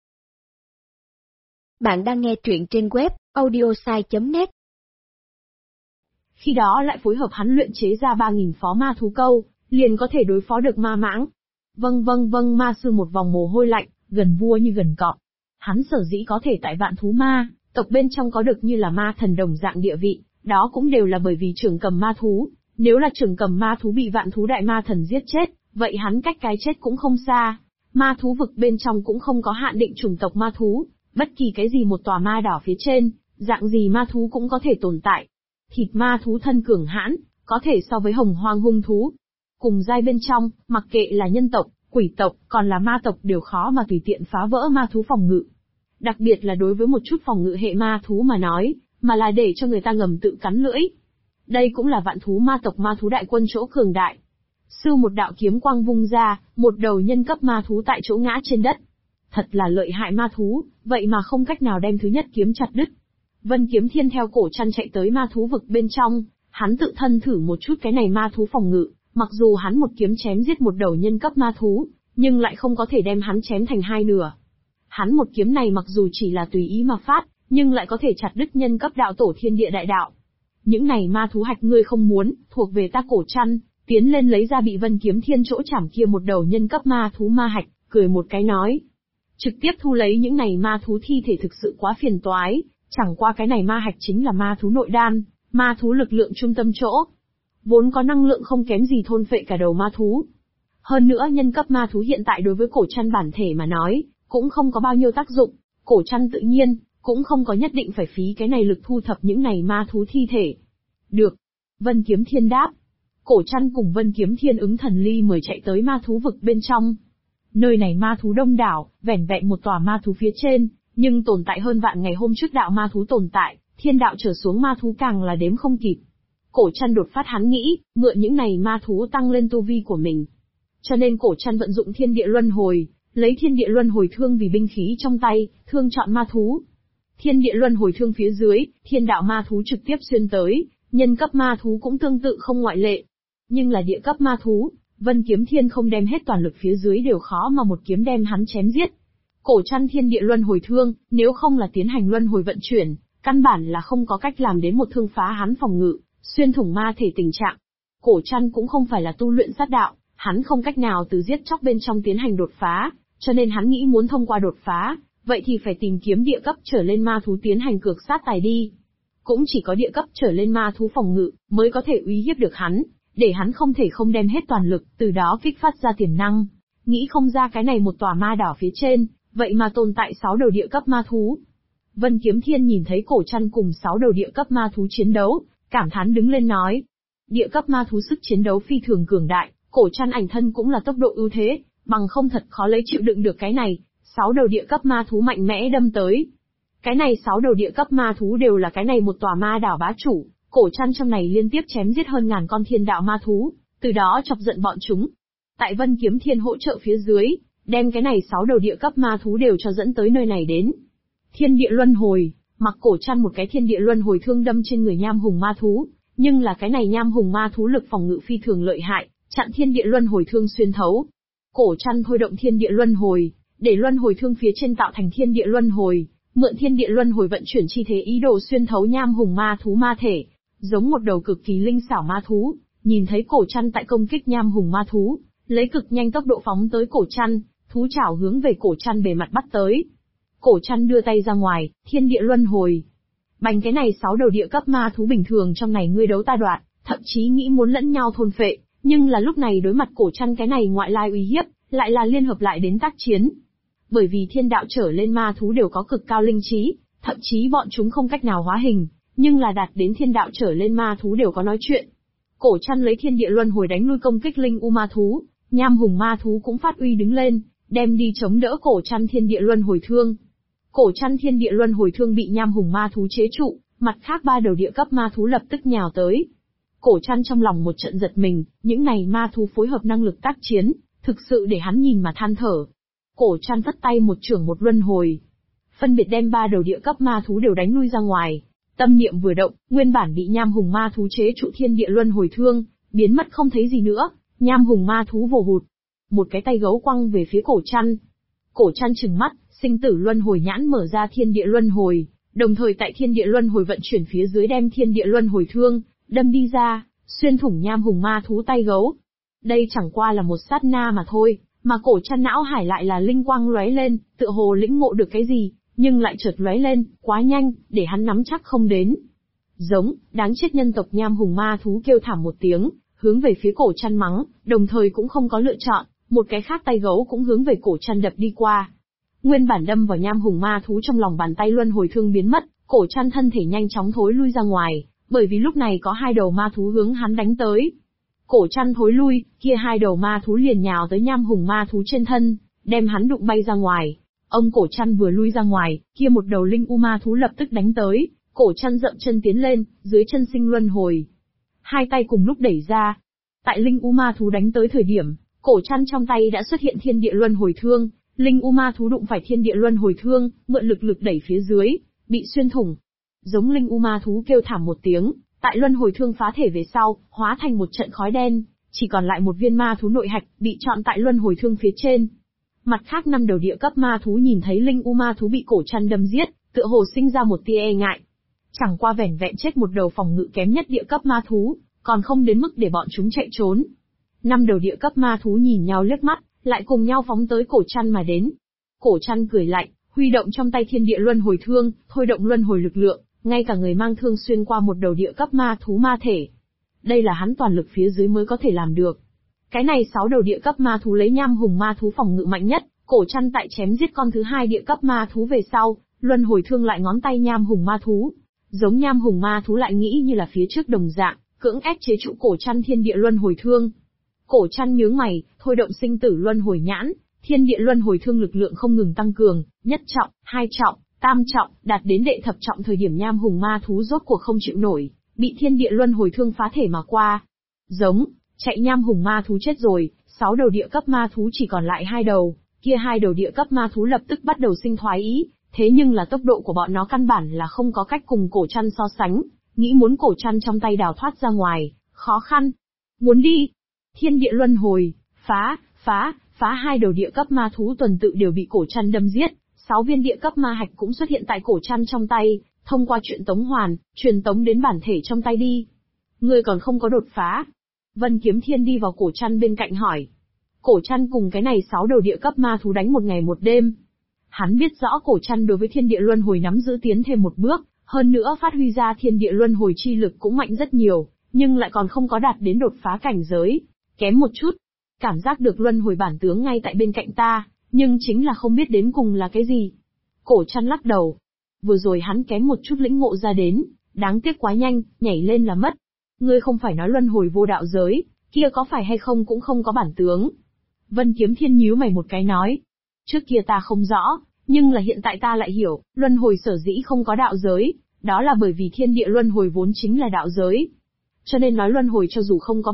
Bạn đang nghe truyện trên web audiosai.net. Khi đó lại phối hợp hắn luyện chế ra 3.000 phó ma thú câu, liền có thể đối phó được ma mãng. Vâng, ma sư một vòng mồ hôi lạnh, gần vua như gần cọp. Hắn sở dĩ có thể tại vạn thú ma tộc bên trong có được như là ma thần đồng dạng địa vị, đó cũng đều là bởi vì trưởng cầm ma thú. Nếu là trưởng cầm ma thú bị vạn thú đại ma thần giết chết, vậy hắn cách cái chết cũng không xa. Ma thú vực bên trong cũng không có hạn định chủng tộc ma thú, bất kỳ cái gì một tòa ma đảo phía trên, dạng gì ma thú cũng có thể tồn tại. Thịt ma thú thân cường hãn, có thể so với hồng hoang hung thú. Cùng giai bên trong, mặc kệ là nhân tộc, quỷ tộc, còn là ma tộc đều khó mà tùy tiện phá vỡ ma thú phòng ngự. Đặc biệt là đối với một chút phòng ngự hệ ma thú mà nói, mà là để cho người ta ngầm tự cắn lưỡi. Đây cũng là vạn thú ma tộc ma thú đại quân chỗ cường đại. Sư một đạo kiếm quang vung ra, một đầu nhân cấp ma thú tại chỗ ngã trên đất. Thật là lợi hại ma thú, vậy mà không cách nào đem thứ nhất kiếm chặt đứt. Vân Kiếm Thiên theo cổ chăn chạy tới ma thú vực bên trong, hắn tự thân thử một chút cái này ma thú phòng ngự, mặc dù hắn một kiếm chém giết một đầu nhân cấp ma thú, nhưng lại không có thể đem hắn chém thành hai nửa. Hắn một kiếm này mặc dù chỉ là tùy ý mà phát, nhưng lại có thể chặt đứt nhân cấp đạo tổ thiên địa đại đạo. Những này ma thú hạch ngươi không muốn, thuộc về ta cổ chăn, tiến lên lấy ra bị Vân Kiếm Thiên chỗ chảm kia một đầu nhân cấp ma thú ma hạch, cười một cái nói. Trực tiếp thu lấy những này ma thú thi thể thực sự quá phiền toái, chẳng qua cái này ma hạch chính là ma thú nội đan, ma thú lực lượng trung tâm chỗ. Vốn có năng lượng không kém gì thôn phệ cả đầu ma thú. Hơn nữa nhân cấp ma thú hiện tại đối với cổ chăn bản thể mà nói, cũng không có bao nhiêu tác dụng, cổ chăn tự nhiên, cũng không có nhất định phải phí cái này lực thu thập những này ma thú thi thể. Được. Vân Kiếm Thiên đáp. Cổ chăn cùng Vân Kiếm Thiên ứng thần ly mời chạy tới ma thú vực bên trong. Nơi này ma thú đông đảo, vẻn vẹn một tòa ma thú phía trên, nhưng tồn tại hơn vạn ngày hôm trước đạo ma thú tồn tại, thiên đạo trở xuống ma thú càng là đếm không kịp. Cổ chăn đột phát hắn nghĩ, mượn những này ma thú tăng lên tu vi của mình. Cho nên cổ chăn vận dụng thiên địa luân hồi, lấy thiên địa luân hồi thương vì binh khí trong tay, thương chọn ma thú. Thiên địa luân hồi thương phía dưới, thiên đạo ma thú trực tiếp xuyên tới, nhân cấp ma thú cũng tương tự không ngoại lệ. Nhưng là địa cấp ma thú, Vân Kiếm Thiên không đem hết toàn lực phía dưới đều khó mà một kiếm đem hắn chém giết. Cổ chăn thiên địa luân hồi thương, nếu không là tiến hành luân hồi vận chuyển, căn bản là không có cách làm đến một thương phá hắn phòng ngự, xuyên thủng ma thể tình trạng. Cổ chăn cũng không phải là tu luyện sát đạo, hắn không cách nào từ giết chóc bên trong tiến hành đột phá, cho nên hắn nghĩ muốn thông qua đột phá, vậy thì phải tìm kiếm địa cấp trở lên ma thú tiến hành cược sát tài đi. Cũng chỉ có địa cấp trở lên ma thú phòng ngự, mới có thể uy hiếp được hắn, để hắn không thể không đem hết toàn lực, từ đó kích phát ra tiềm năng. Nghĩ không ra cái này một tòa ma đảo phía trên, vậy mà tồn tại 6 đầu địa cấp ma thú. Vân Kiếm Thiên nhìn thấy cổ chăn cùng 6 đầu địa cấp ma thú chiến đấu, cảm thán đứng lên nói. Địa cấp ma thú sức chiến đấu phi thường cường đại, cổ chăn ảnh thân cũng là tốc độ ưu thế, bằng không thật khó lấy chịu đựng được cái này. 6 đầu địa cấp ma thú mạnh mẽ đâm tới. Cái này 6 đầu địa cấp ma thú đều là cái này một tòa ma đảo bá chủ, cổ chăn trong này liên tiếp chém giết hơn ngàn con thiên đạo ma thú, từ đó chọc giận bọn chúng. Tại Vân Kiếm Thiên hỗ trợ phía dưới, đem cái này 6 đầu địa cấp ma thú đều cho dẫn tới nơi này đến. Thiên địa luân hồi, mặc cổ chăn một cái thiên địa luân hồi thương đâm trên người nham hùng ma thú, nhưng là cái này nham hùng ma thú lực phòng ngự phi thường lợi hại, chặn thiên địa luân hồi thương xuyên thấu. Cổ chăn thôi động thiên địa luân hồi, để luân hồi thương phía trên tạo thành thiên địa luân hồi, mượn thiên địa luân hồi vận chuyển chi thế ý đồ xuyên thấu nham hùng ma thú ma thể, giống một đầu cực kỳ linh xảo ma thú. Nhìn thấy cổ chăn tại công kích nham hùng ma thú, lấy cực nhanh tốc độ phóng tới cổ chăn, thú chảo hướng về cổ chăn bề mặt bắt tới. Cổ chăn đưa tay ra ngoài, thiên địa luân hồi. Bành cái này 6 đầu địa cấp ma thú bình thường trong này ngươi đấu ta đoạt, thậm chí nghĩ muốn lẫn nhau thôn phệ, nhưng là lúc này đối mặt cổ chăn cái này ngoại lai uy hiếp, lại là liên hợp lại đến tác chiến. Bởi vì thiên đạo trở lên ma thú đều có cực cao linh trí, thậm chí bọn chúng không cách nào hóa hình, nhưng là đạt đến thiên đạo trở lên ma thú đều có nói chuyện. Cổ chăn lấy thiên địa luân hồi đánh lui công kích linh u ma thú, nham hùng ma thú cũng phát uy đứng lên, đem đi chống đỡ cổ chăn thiên địa luân hồi thương. Cổ chăn thiên địa luân hồi thương bị nham hùng ma thú chế trụ, mặt khác 3 đầu địa cấp ma thú lập tức nhào tới. Cổ chăn trong lòng một trận giật mình, những này ma thú phối hợp năng lực tác chiến, thực sự để hắn nhìn mà than thở. Cổ chăn vất tay một chưởng một luân hồi, phân biệt đem 3 đầu địa cấp ma thú đều đánh lui ra ngoài. Tâm niệm vừa động, nguyên bản bị nham hùng ma thú chế trụ thiên địa luân hồi thương, biến mất không thấy gì nữa, nham hùng ma thú vồ hụt. Một cái tay gấu quăng về phía cổ chăn. Cổ chăn trừng mắt, sinh tử luân hồi nhãn mở ra thiên địa luân hồi, đồng thời tại thiên địa luân hồi vận chuyển phía dưới đem thiên địa luân hồi thương, đâm đi ra, xuyên thủng nham hùng ma thú tay gấu. Đây chẳng qua là một sát na mà thôi, mà cổ chăn não hải lại là linh quang lóe lên, tựa hồ lĩnh ngộ được cái gì, nhưng lại chợt lóe lên, quá nhanh, để hắn nắm chắc không đến. Giống, đáng chết nhân tộc nham hùng ma thú kêu thảm một tiếng, hướng về phía cổ chăn mắng, đồng thời cũng không có lựa chọn, một cái khác tay gấu cũng hướng về cổ trăn đập đi qua. Nguyên bản đâm vào nham hùng ma thú trong lòng bàn tay luân hồi thương biến mất, cổ trăn thân thể nhanh chóng thối lui ra ngoài, bởi vì lúc này có hai đầu ma thú hướng hắn đánh tới. Cổ trăn thối lui, kia hai đầu ma thú liền nhào tới nham hùng ma thú trên thân, đem hắn đụng bay ra ngoài. Ông cổ trăn vừa lui ra ngoài, kia một đầu linh u ma thú lập tức đánh tới, cổ trăn dậm chân tiến lên, dưới chân sinh luân hồi. Hai tay cùng lúc đẩy ra. Tại linh u ma thú đánh tới thời điểm, cổ trăn trong tay đã xuất hiện thiên địa luân hồi thương, linh u ma thú đụng phải thiên địa luân hồi thương, mượn lực đẩy phía dưới, bị xuyên thủng. Giống linh u ma thú kêu thảm một tiếng, tại luân hồi thương phá thể về sau, hóa thành một trận khói đen, chỉ còn lại một viên ma thú nội hạch, bị trọn tại luân hồi thương phía trên. Mặt khác năm đầu địa cấp ma thú nhìn thấy linh u ma thú bị cổ trăn đâm giết, tựa hồ sinh ra một tia e ngại. Chẳng qua vẻn vẹn chết một đầu phòng ngự kém nhất địa cấp ma thú, còn không đến mức để bọn chúng chạy trốn. Năm đầu địa cấp ma thú nhìn nhau liếc mắt, lại cùng nhau phóng tới cổ trăn mà đến. Cổ trăn cười lạnh, huy động trong tay thiên địa luân hồi thương, thôi động luân hồi lực lượng, ngay cả người mang thương xuyên qua một đầu địa cấp ma thú ma thể. Đây là hắn toàn lực phía dưới mới có thể làm được. Cái này 6 đầu địa cấp ma thú lấy nham hùng ma thú phòng ngự mạnh nhất, cổ trăn tại chém giết con thứ 2 địa cấp ma thú về sau, luân hồi thương lại ngón tay nham hùng ma thú. Giống nham hùng ma thú lại nghĩ như là phía trước đồng dạng, cưỡng ép chế trụ cổ trăn thiên địa luân hồi thương. Cổ trăn nhướng mày, thôi động sinh tử luân hồi nhãn, thiên địa luân hồi thương lực lượng không ngừng tăng cường, nhất trọng, hai trọng, tam trọng, đạt đến đệ thập trọng thời điểm nham hùng ma thú rốt cuộc không chịu nổi, bị thiên địa luân hồi thương phá thể mà qua. Giống, chạy nham hùng ma thú chết rồi, 6 đầu địa cấp ma thú chỉ còn lại 2 đầu, kia 2 đầu địa cấp ma thú lập tức bắt đầu sinh thoái ý, thế nhưng là tốc độ của bọn nó căn bản là không có cách cùng cổ trăn so sánh, nghĩ muốn cổ trăn trong tay đào thoát ra ngoài, khó khăn. Muốn đi, thiên địa luân hồi, phá 2 đầu địa cấp ma thú tuần tự đều bị cổ trăn đâm giết, 6 viên địa cấp ma hạch cũng xuất hiện tại cổ trăn trong tay, thông qua chuyện tống hoàn, truyền tống đến bản thể trong tay đi. Ngươi còn không có đột phá. Vân Kiếm Thiên đi vào cổ trăn bên cạnh hỏi. Cổ trăn cùng cái này 6 đầu địa cấp ma thú đánh một ngày một đêm. Hắn biết rõ cổ trăn đối với thiên địa luân hồi nắm giữ tiến thêm một bước, hơn nữa phát huy ra thiên địa luân hồi chi lực cũng mạnh rất nhiều, nhưng lại còn không có đạt đến đột phá cảnh giới. Kém một chút. Cảm giác được luân hồi bản tướng ngay tại bên cạnh ta, nhưng chính là không biết đến cùng là cái gì. Cổ trăn lắc đầu. Vừa rồi hắn kém một chút lĩnh ngộ ra đến, đáng tiếc quá nhanh, nhảy lên là mất. Ngươi không phải nói luân hồi vô đạo giới, kia có phải hay không cũng không có bản tướng. Vân Kiếm Thiên nhíu mày một cái nói. Trước kia ta không rõ, nhưng là hiện tại ta lại hiểu, luân hồi sở dĩ không có đạo giới, đó là bởi vì thiên địa luân hồi vốn chính là đạo giới. Cho nên nói luân hồi cho dù không có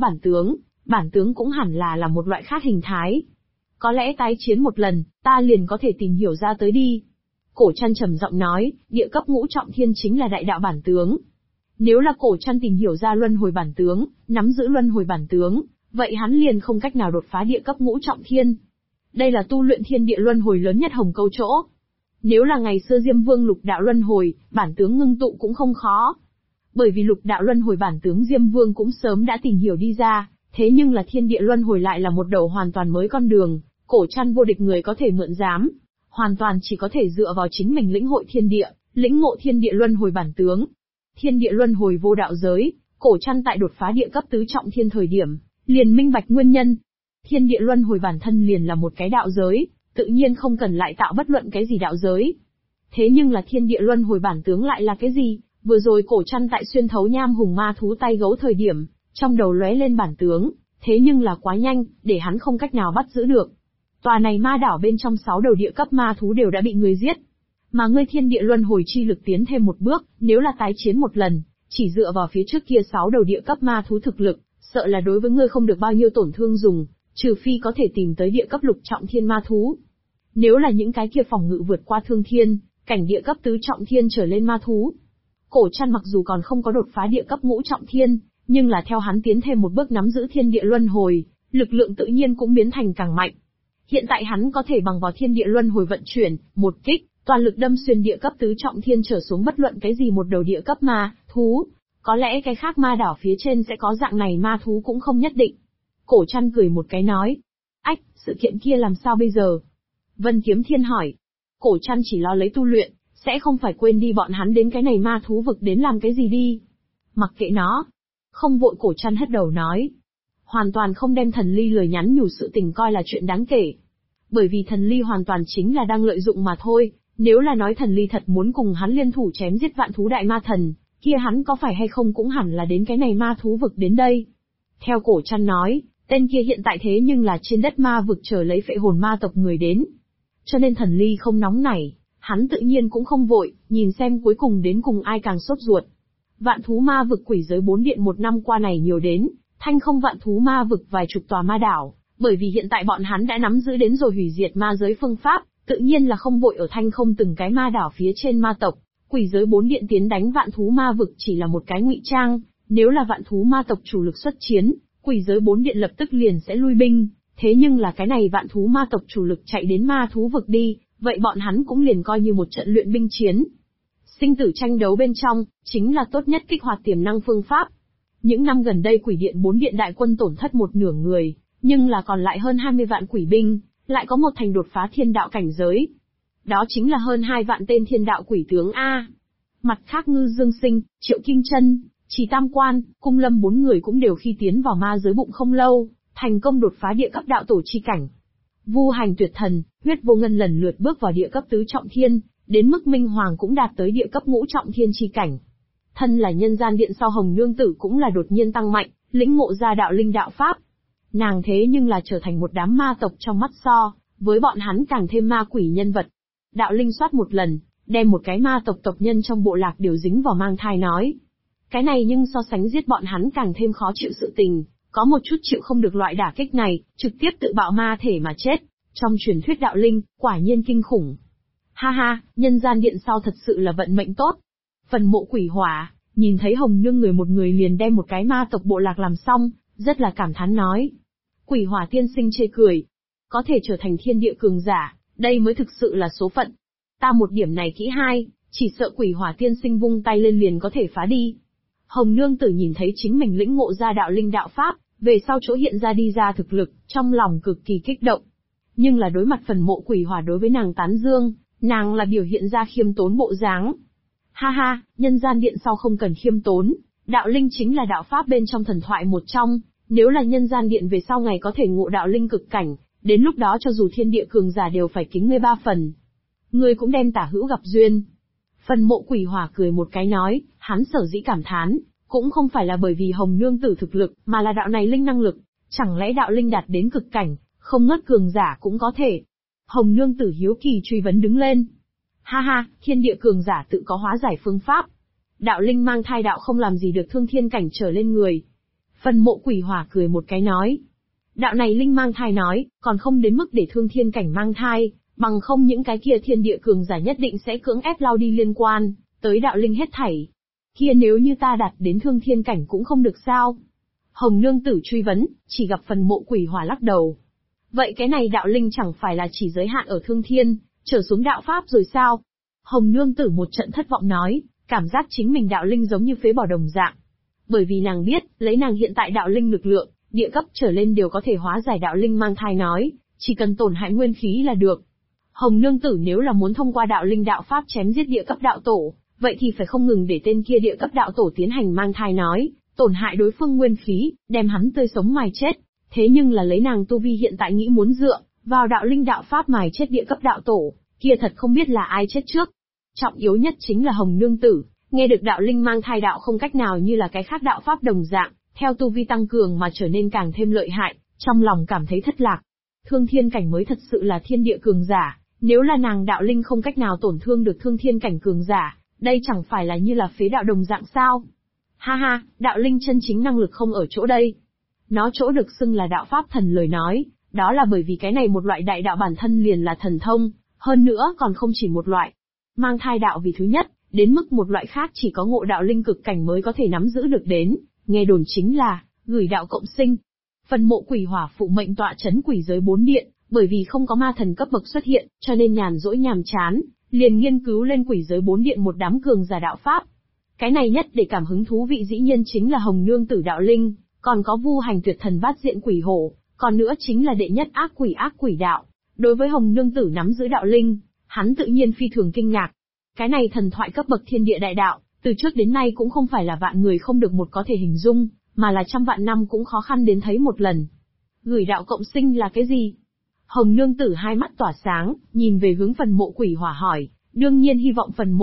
bản tướng cũng hẳn là một loại khác hình thái. Có lẽ tái chiến một lần, ta liền có thể tìm hiểu ra tới đi. Cổ trăn trầm giọng nói, địa cấp ngũ trọng thiên chính là đại đạo bản tướng. Nếu là cổ trăn tìm hiểu ra luân hồi bản tướng, nắm giữ luân hồi bản tướng, vậy hắn liền không cách nào đột phá địa cấp ngũ trọng thiên. Đây là tu luyện thiên địa luân hồi lớn nhất Hồng Câu chỗ. Nếu là ngày xưa Diêm Vương lục đạo luân hồi, bản tướng ngưng tụ cũng không khó. Bởi vì lục đạo luân hồi bản tướng Diêm Vương cũng sớm đã tìm hiểu đi ra, thế nhưng là thiên địa luân hồi lại là một đầu hoàn toàn mới con đường, cổ trăn vô địch người có thể mượn dám. Hoàn toàn chỉ có thể dựa vào chính mình lĩnh hội thiên địa, lĩnh ngộ thiên địa luân hồi bản tướng. Thiên địa luân hồi vô đạo giới, cổ trăn tại đột phá địa cấp tứ trọng thiên thời điểm, liền minh bạch nguyên nhân. Thiên địa luân hồi bản thân liền là một cái đạo giới, tự nhiên không cần lại tạo bất luận cái gì đạo giới. Thế nhưng là thiên địa luân hồi bản tướng lại là cái gì? Vừa rồi cổ trăn tại xuyên thấu nham hùng ma thú tay gấu thời điểm, trong đầu lóe lên bản tướng, thế nhưng là quá nhanh, để hắn không cách nào bắt giữ được. Tòa này ma đảo bên trong 6 đầu địa cấp ma thú đều đã bị ngươi giết. Mà ngươi thiên địa luân hồi chi lực tiến thêm một bước, nếu là tái chiến một lần, chỉ dựa vào phía trước kia 6 đầu địa cấp ma thú thực lực, sợ là đối với ngươi không được bao nhiêu tổn thương dùng, trừ phi có thể tìm tới địa cấp lục trọng thiên ma thú. Nếu là những cái kia phòng ngự vượt qua thương thiên, cảnh địa cấp tứ trọng thiên trở lên ma thú. Cổ trăn mặc dù còn không có đột phá địa cấp ngũ trọng thiên, nhưng là theo hắn tiến thêm một bước nắm giữ thiên địa luân hồi, lực lượng tự nhiên cũng biến thành càng mạnh. Hiện tại hắn có thể bằng vào thiên địa luân hồi vận chuyển, một kích, toàn lực đâm xuyên địa cấp tứ trọng thiên trở xuống bất luận cái gì một đầu địa cấp ma thú. Có lẽ cái khác ma đảo phía trên sẽ có dạng này ma thú cũng không nhất định. Cổ trăn cười một cái nói. Ách, sự kiện kia làm sao bây giờ? Vân Kiếm Thiên hỏi. Cổ trăn chỉ lo lấy tu luyện, sẽ không phải quên đi bọn hắn đến cái này ma thú vực đến làm cái gì đi. Mặc kệ nó. Không vội, cổ trăn hất đầu nói. hoàn toàn không đem Thần Ly lời nhắn nhủ sự tình coi là chuyện đáng kể. Bởi vì Thần Ly hoàn toàn chính là đang lợi dụng mà thôi, nếu là nói Thần Ly thật muốn cùng hắn liên thủ chém giết vạn thú đại ma thần, kia hắn có phải hay không cũng hẳn là đến cái này ma thú vực đến đây. Theo cổ chăn nói, tên kia hiện tại thế nhưng là trên đất ma vực chờ lấy phệ hồn ma tộc người đến. Cho nên Thần Ly không nóng nảy, hắn tự nhiên cũng không vội, nhìn xem cuối cùng đến cùng ai càng sốt ruột. Vạn thú ma vực quỷ giới 4 điện một năm qua này nhiều đến, thanh không vạn thú ma vực vài chục tòa ma đảo, bởi vì hiện tại bọn hắn đã nắm giữ đến rồi hủy diệt ma giới phương pháp, tự nhiên là không vội ở thanh không từng cái ma đảo phía trên ma tộc. Quỷ giới 4 điện tiến đánh vạn thú ma vực chỉ là một cái ngụy trang, nếu là vạn thú ma tộc chủ lực xuất chiến, quỷ giới 4 điện lập tức liền sẽ lui binh, thế nhưng là cái này vạn thú ma tộc chủ lực chạy đến ma thú vực đi, vậy bọn hắn cũng liền coi như một trận luyện binh chiến. Sinh tử tranh đấu bên trong, chính là tốt nhất kích hoạt tiềm năng phương pháp. Những năm gần đây quỷ điện 4 điện đại quân tổn thất một nửa người, nhưng là còn lại hơn 20 vạn quỷ binh, lại có một thành đột phá thiên đạo cảnh giới. Đó chính là hơn 2 vạn tên thiên đạo quỷ tướng A. Mặt khác Ngư Dương Sinh, Triệu Kim Chân, Chỉ Tam Quan, Cung Lâm 4 người cũng đều khi tiến vào ma giới bụng không lâu, thành công đột phá địa cấp đạo tổ chi cảnh. Vu Hành Tuyệt Thần, Huyết Vô Ngân lần lượt bước vào địa cấp tứ trọng thiên, đến mức Minh Hoàng cũng đạt tới địa cấp ngũ trọng thiên chi cảnh. Thân là nhân gian điện sau Hồng Nương Tử cũng là đột nhiên tăng mạnh, lĩnh ngộ ra đạo linh đạo pháp. Nàng thế nhưng là trở thành một đám ma tộc trong mắt so, với bọn hắn càng thêm ma quỷ nhân vật. Đạo linh soát một lần, đem một cái ma tộc tộc nhân trong bộ lạc đều dính vào mang thai nói. Cái này nhưng so sánh giết bọn hắn càng thêm khó chịu sự tình, có một chút chịu không được loại đả kích này, trực tiếp tự bạo ma thể mà chết. Trong truyền thuyết đạo linh, quả nhiên kinh khủng. Ha ha, nhân gian điện sau thật sự là vận mệnh tốt. Phần Mộ Quỷ Hỏa, nhìn thấy Hồng Nương người một người liền đem một cái ma tộc bộ lạc làm xong, rất là cảm thán nói. Quỷ Hỏa tiên sinh chê cười. Có thể trở thành thiên địa cường giả, đây mới thực sự là số phận. Ta một điểm này kỹ hai, chỉ sợ Quỷ Hỏa tiên sinh vung tay lên liền có thể phá đi. Hồng Nương Tử nhìn thấy chính mình lĩnh ngộ ra đạo linh đạo pháp, về sau chỗ hiện ra đi ra thực lực, trong lòng cực kỳ kích động. Nhưng là đối mặt Phần Mộ Quỷ Hỏa đối với nàng tán dương, nàng là biểu hiện ra khiêm tốn bộ dáng. Ha ha, nhân gian điện sau không cần khiêm tốn, đạo linh chính là đạo pháp bên trong thần thoại một trong, nếu là nhân gian điện về sau ngày có thể ngộ đạo linh cực cảnh, đến lúc đó cho dù thiên địa cường giả đều phải kính ngươi 3 phần. Ngươi cũng đem tả hữu gặp duyên. Phần Mộ Quỷ Hỏa cười một cái nói, hắn sở dĩ cảm thán, cũng không phải là bởi vì Hồng Nương Tử thực lực, mà là đạo này linh năng lực, chẳng lẽ đạo linh đạt đến cực cảnh, không ngất cường giả cũng có thể. Hồng Nương Tử hiếu kỳ truy vấn đứng lên. Ha ha, thiên địa cường giả tự có hóa giải phương pháp. Đạo linh mang thai đạo không làm gì được thương thiên cảnh trở lên người. Phần Mộ Quỷ Hỏa cười một cái nói. Đạo này linh mang thai nói, còn không đến mức để thương thiên cảnh mang thai, bằng không những cái kia thiên địa cường giả nhất định sẽ cưỡng ép lao đi liên quan, tới đạo linh hết thảy. Kia nếu như ta đạt đến thương thiên cảnh cũng không được sao? Hồng Nương Tử truy vấn, chỉ gặp Phần Mộ Quỷ Hỏa lắc đầu. Vậy cái này đạo linh chẳng phải là chỉ giới hạn ở thương thiên, trở xuống đạo pháp rồi sao? Hồng Nương Tử một trận thất vọng nói, cảm giác chính mình đạo linh giống như phế bỏ đồng dạng. Bởi vì nàng biết, lấy nàng hiện tại đạo linh lực lượng, địa cấp trở lên đều có thể hóa giải đạo linh mang thai nói, chỉ cần tổn hại nguyên khí là được. Hồng Nương Tử nếu là muốn thông qua đạo linh đạo pháp chém giết địa cấp đạo tổ, vậy thì phải không ngừng để tên kia địa cấp đạo tổ tiến hành mang thai nói, tổn hại đối phương nguyên khí, đem hắn tươi sống mài chết. Thế nhưng là lấy nàng tu vi hiện tại nghĩ muốn dựa vào đạo linh đạo pháp mài chết địa cấp đạo tổ, kia thật không biết là ai chết trước. Trọng yếu nhất chính là Hồng Nương Tử, nghe được đạo linh mang thai đạo không cách nào như là cái khác đạo pháp đồng dạng, theo tu vi tăng cường mà trở nên càng thêm lợi hại, trong lòng cảm thấy thất lạc. Thương thiên cảnh mới thật sự là thiên địa cường giả, nếu là nàng đạo linh không cách nào tổn thương được thương thiên cảnh cường giả, đây chẳng phải là như là phế đạo đồng dạng sao? Ha ha, đạo linh chân chính năng lực không ở chỗ đây. Nó chỗ được xưng là đạo pháp thần lời nói, đó là bởi vì cái này một loại đại đạo bản thân liền là thần thông, hơn nữa còn không chỉ một loại. Mang thai đạo vì thứ nhất, đến mức một loại khác chỉ có ngộ đạo linh cực cảnh mới có thể nắm giữ được đến, nghe đồn chính là, gửi đạo cộng sinh. Phần Mộ Quỷ Hỏa phụ mệnh tọa chấn quỷ giới 4 điện, bởi vì không có ma thần cấp bậc xuất hiện, cho nên nhàn rỗi nhàm chán, liền nghiên cứu lên quỷ giới 4 điện một đám cường giả đạo pháp. Cái này nhất để cảm hứng thú vị dĩ nhiên chính là Hồng Nương Tử đạo linh, còn có Vu Hành Tuyệt Thần bát diện quỷ hổ, còn nữa chính là đệ nhất ác quỷ đạo. Đối với Hồng Nương Tử nắm giữ đạo linh, hắn tự nhiên phi thường kinh ngạc. Cái này thần thoại cấp bậc thiên địa đại đạo, từ trước đến nay cũng không phải là vạn người không được một có thể hình dung, mà là trăm vạn năm cũng khó khăn đến thấy một lần. Gửi đạo cộng sinh là cái gì? Hồng nương tử hai mắt tỏa sáng, nhìn về hướng phần mộ quỷ hỏa hỏi, đương nhiên hy vọng phần mộ